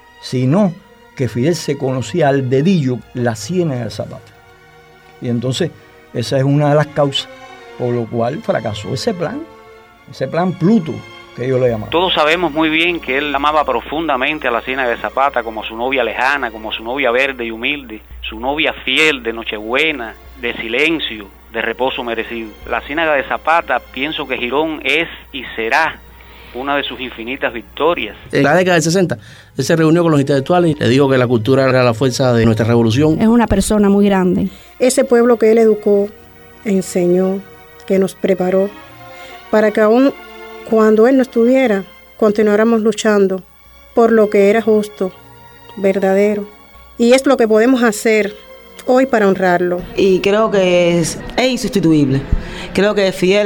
sino que Fidel se conocía al dedillo la ciénaga del Zapata. Y entonces esa es una de las causas por lo cual fracasó ese plan, ese plan Pluto, que yo le llamaba.
Todos sabemos muy bien que él amaba profundamente a la ciénaga de Zapata como su novia lejana, como su novia verde y humilde, su novia fiel de Nochebuena, de silencio, de reposo merecido. La ciénaga de Zapata, pienso que Girón es y será una de sus infinitas victorias.
En la década del sesenta, él se reunió con los intelectuales y le dijo que la cultura era la fuerza de nuestra revolución.
Es una persona muy grande.
Ese pueblo que él educó, enseñó, que nos preparó, para que aún cuando él no estuviera, continuáramos luchando por lo que era justo, verdadero. Y es lo que podemos hacer hoy para honrarlo.
Y creo que es, es insustituible. Creo que Fidel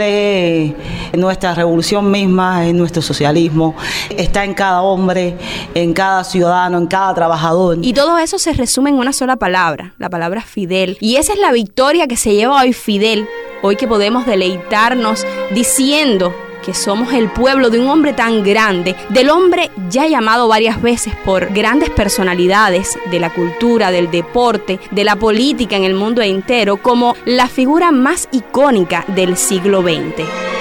es nuestra revolución misma, es nuestro socialismo. Está en cada hombre, en cada ciudadano, en cada trabajador.
Y todo eso se resume en una sola palabra, la palabra Fidel. Y esa es la victoria que se lleva hoy Fidel, hoy que podemos deleitarnos diciendo que somos el pueblo de un hombre tan grande, del hombre ya llamado varias veces por grandes personalidades de la cultura, del deporte, de la política en el mundo entero, como la figura más icónica del siglo veinte.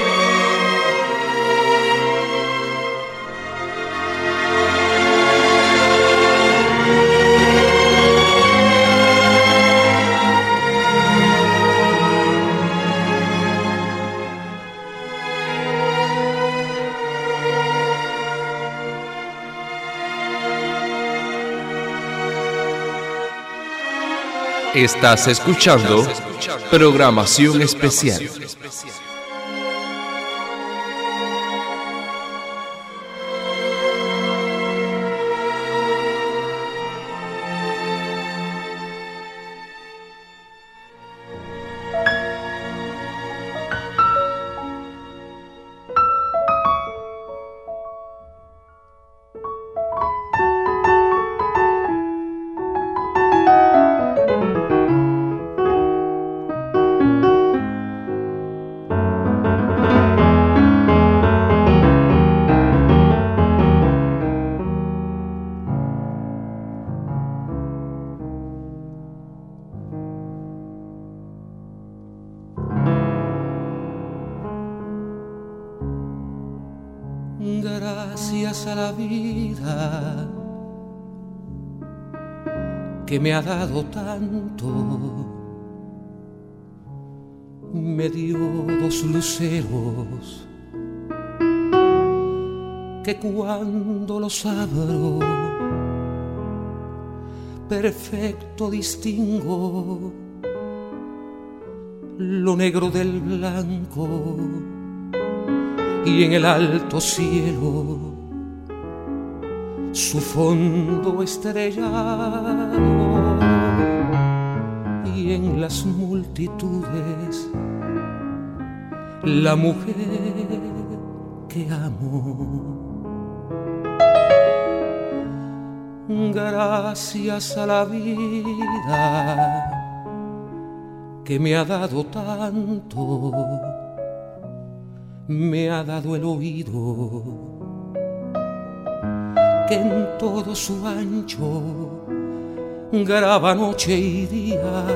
Estás escuchando programación especial.
Gracias a la vida que me ha dado tanto, me dio dos luceros que cuando los abro perfecto distingo lo negro del blanco, y en el alto cielo su fondo estrellado, y en las multitudes la mujer que amo. Gracias a la vida que me ha dado tanto, me ha dado el oído que en todo su ancho graba noche y día,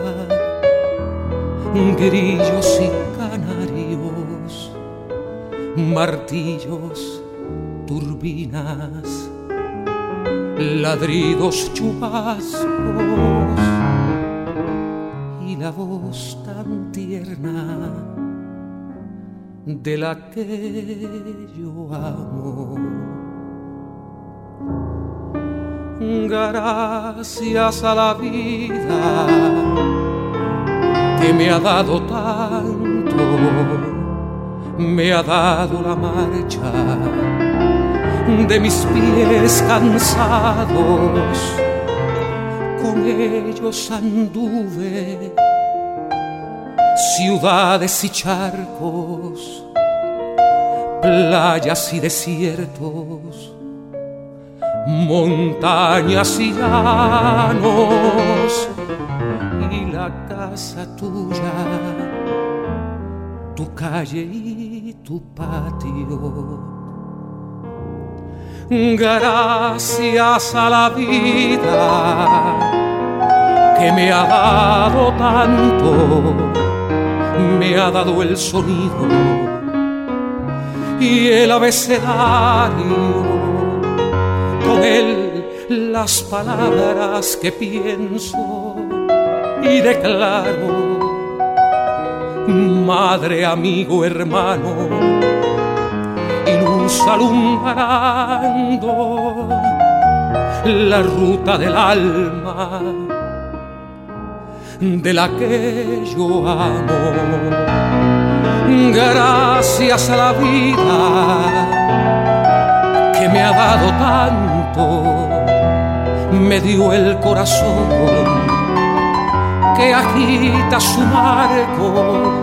grillos y canarios, martillos, turbinas, ladridos chubascos y la voz tan tierna de la que yo amo. Gracias a la vida que me ha dado tanto, me ha dado la marcha de mis pies cansados, con ellos anduve ciudades y charcos, playas y desiertos, montañas y llanos, y la casa tuya, tu calle y tu patio. Gracias a la vida que me ha dado tanto, me ha dado el sonido y el abecedario, con él las palabras que pienso y declaro, madre, amigo, hermano, y luz alumbrando la ruta del alma de la que yo amo. Gracias a la vida que me ha dado tanto, me dio el corazón que agita su marco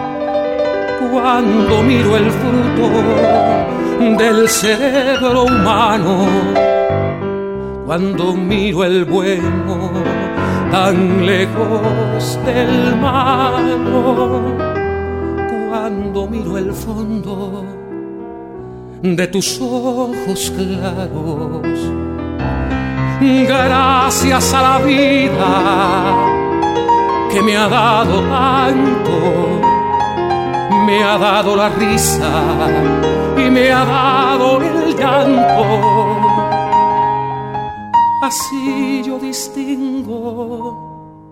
cuando miro el fruto del cerebro humano, cuando miro el bueno tan lejos del malo, cuando miro el fondo de tus ojos claros. Gracias a la vida que me ha dado tanto, me ha dado la risa y me ha dado el llanto. Así yo distingo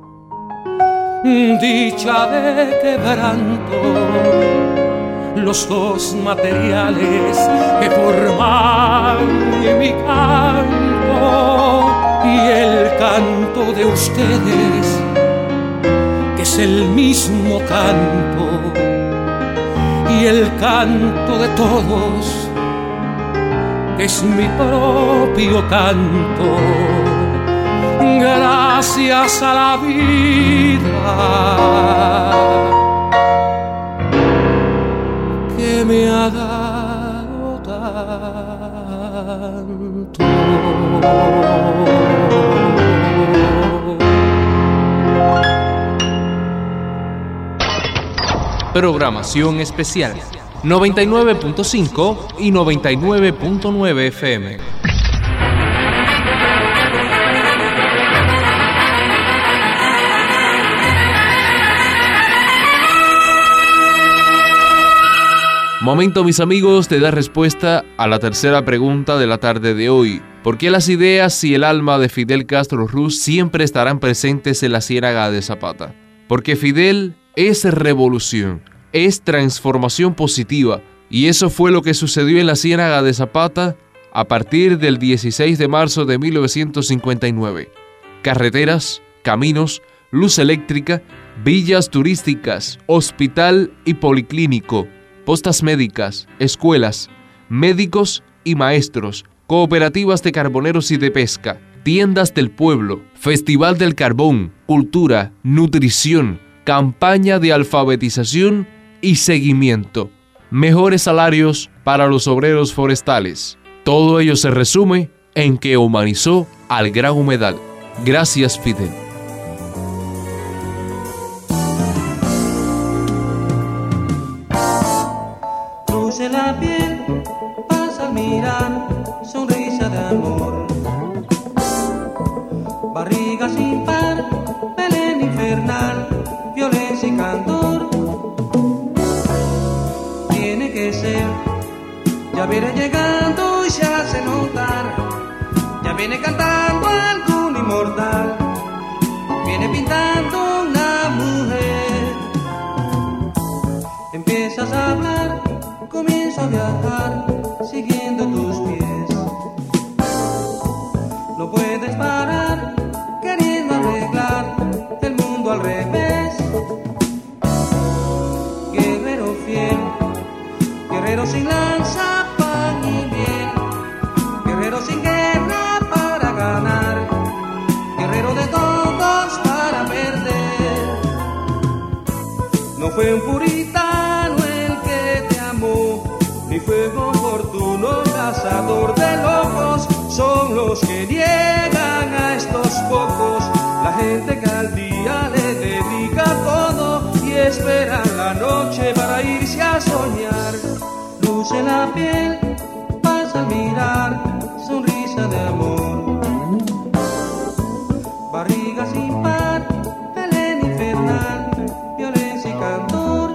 dicha de quebranto, los dos materiales que forman mi canto, y el canto de ustedes, que es el mismo canto, y el canto de todos, que es mi propio canto. Gracias a la vida que me ha dado tanto.
Programación especial noventa y nueve punto cinco y noventa y nueve punto nueve F M. Momento, mis amigos, de dar respuesta a la tercera pregunta de la tarde de hoy. ¿Por qué las ideas y el alma de Fidel Castro Ruz siempre estarán presentes en la Ciénaga de Zapata? Porque Fidel es revolución, es transformación positiva, y eso fue lo que sucedió en la Ciénaga de Zapata a partir del dieciséis de marzo de mil novecientos cincuenta y nueve. Carreteras, caminos, luz eléctrica, villas turísticas, hospital y policlínico, postas médicas, escuelas, médicos y maestros, cooperativas de carboneros y de pesca, tiendas del pueblo, festival del carbón, cultura, nutrición, campaña de alfabetización y seguimiento, mejores salarios para los obreros forestales. Todo ello se resume en que humanizó al Gran Humedal. Gracias, Fidel.
Luce la piel, pasa al mirar, sonrisa de amor. Barriga sin par, pelén infernal, violencia y candor. Tiene que ser, ya viene llegando y se hace notar. Ya viene cantando algún inmortal, viene pintando una mujer. Empiezas a hablar, comienzo a viajar, siguiendo tus pies. No puedes parar, queriendo arreglar el mundo al revés. Guerrero fiel, guerrero sin lanza, pan y miel, guerrero sin guerra para ganar, guerrero de todos para perder. No fue un puritano el que te amó, ni fue oportuno cazador de locos. Son los que niegan a estos pocos, la gente que al día le dedica todo y espera la noche para irse a soñar. Luce la piel, pasa al mirar, sonrisa de amor. Barriga sin par, pelén infernal, violencia y candor.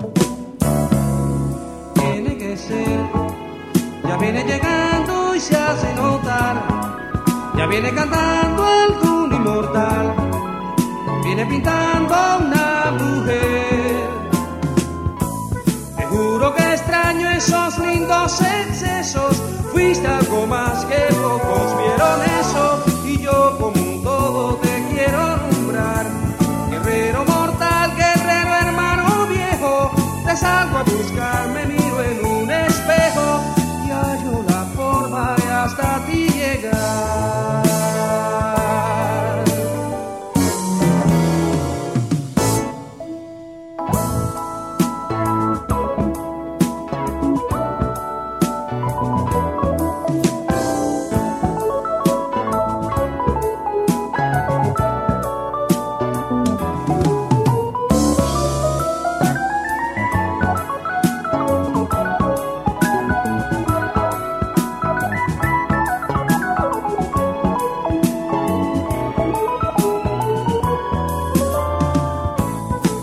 Tiene que ser, ya viene llegando y se hace notar. Ya viene cantando algún inmortal, viene pintando una mujer. Te juro que extraño esos lindos excesos, fuiste algo más que pocos vieron eso. Y yo como un todo te quiero nombrar, guerrero mortal, guerrero hermano viejo. Te salgo a buscar, me miro en un espejo y hallo la forma de hasta ti llegar.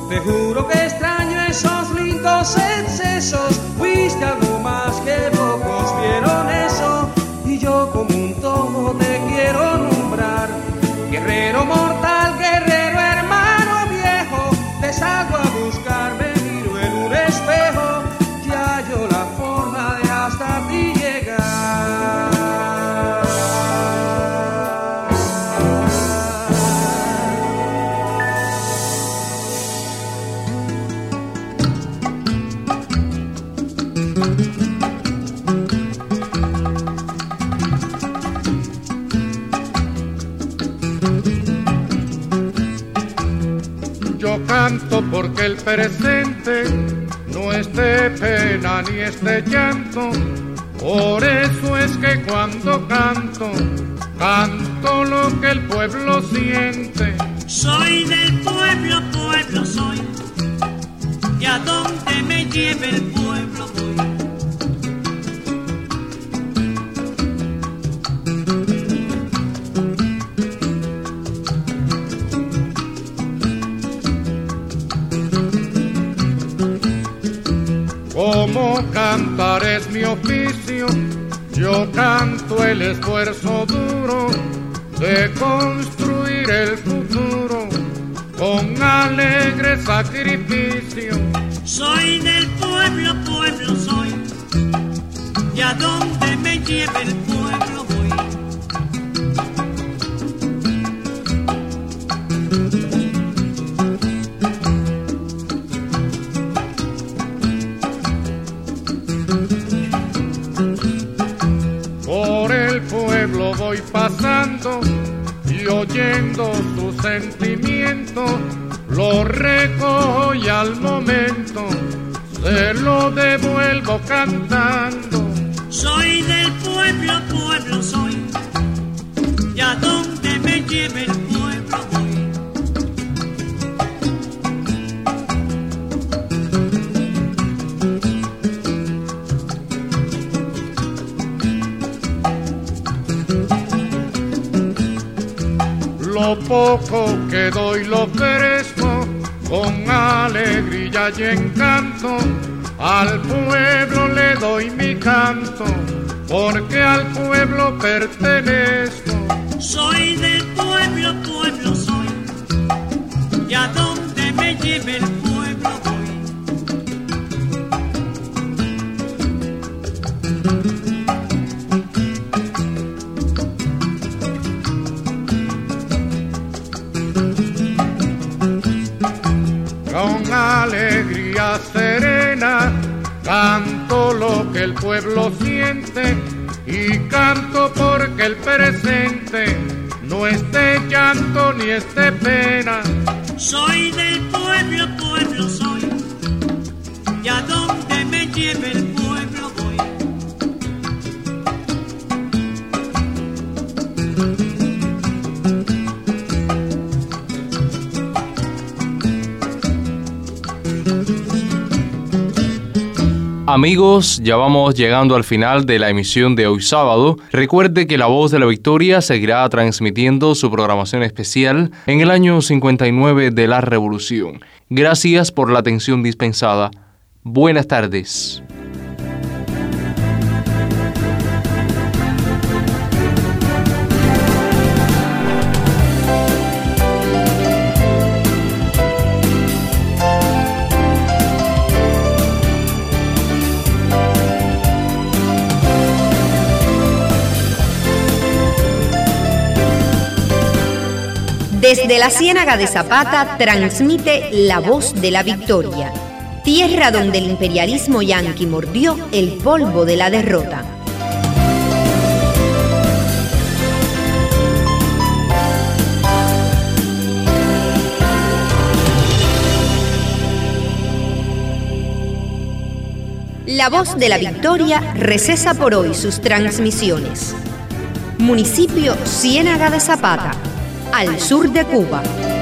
Te juro que extraño esos lindos excesos. Fuiste algo más que pocos vieron eso. Y yo como un todo te quiero nombrar. Guerrero mortal, guerrero hermano viejo. Te salgo a buscar, me miro en un espejo. Ya yo la forma de hasta ti llegar.
Yo canto porque el presente no es de pena ni es de llanto. Por eso es que cuando canto, canto lo que el pueblo siente.
Soy del pueblo, pueblo soy, y a donde me lleve el pueblo voy.
Como cantar es mi oficio, yo canto el esfuerzo duro de construir el futuro con alegre sacrificio.
Soy del pueblo, pueblo soy, y a donde me lleve el pueblo voy.
Por el pueblo voy pasando y oyendo su sentimiento, lo recojo y al momento se lo devuelvo cantando.
Soy del pueblo, pueblo soy, y a donde me lleve el pueblo voy.
Lo poco que doy lo ofrezco con alegría y encanto. Al pueblo le doy mi canto, porque al pueblo pertenezco.
Soy del pueblo, pueblo soy, y a donde me lleve el pueblo voy.
Con alegría serena canto lo que el pueblo siente, y canto porque el presente no es de llanto ni es de pena.
Soy del pueblo, pueblo soy, y a donde me lleve el pueblo voy.
Amigos, ya vamos llegando al final de la emisión de hoy sábado. Recuerde que La Voz de la Victoria seguirá transmitiendo su programación especial en el año cincuenta y nueve de la Revolución. Gracias por la atención dispensada. Buenas tardes.
Desde la Ciénaga de Zapata transmite La Voz de la Victoria, tierra donde el imperialismo yanqui mordió el polvo de la derrota. La Voz de la Victoria recesa por hoy sus transmisiones. Municipio Ciénaga de Zapata, al sur de Cuba.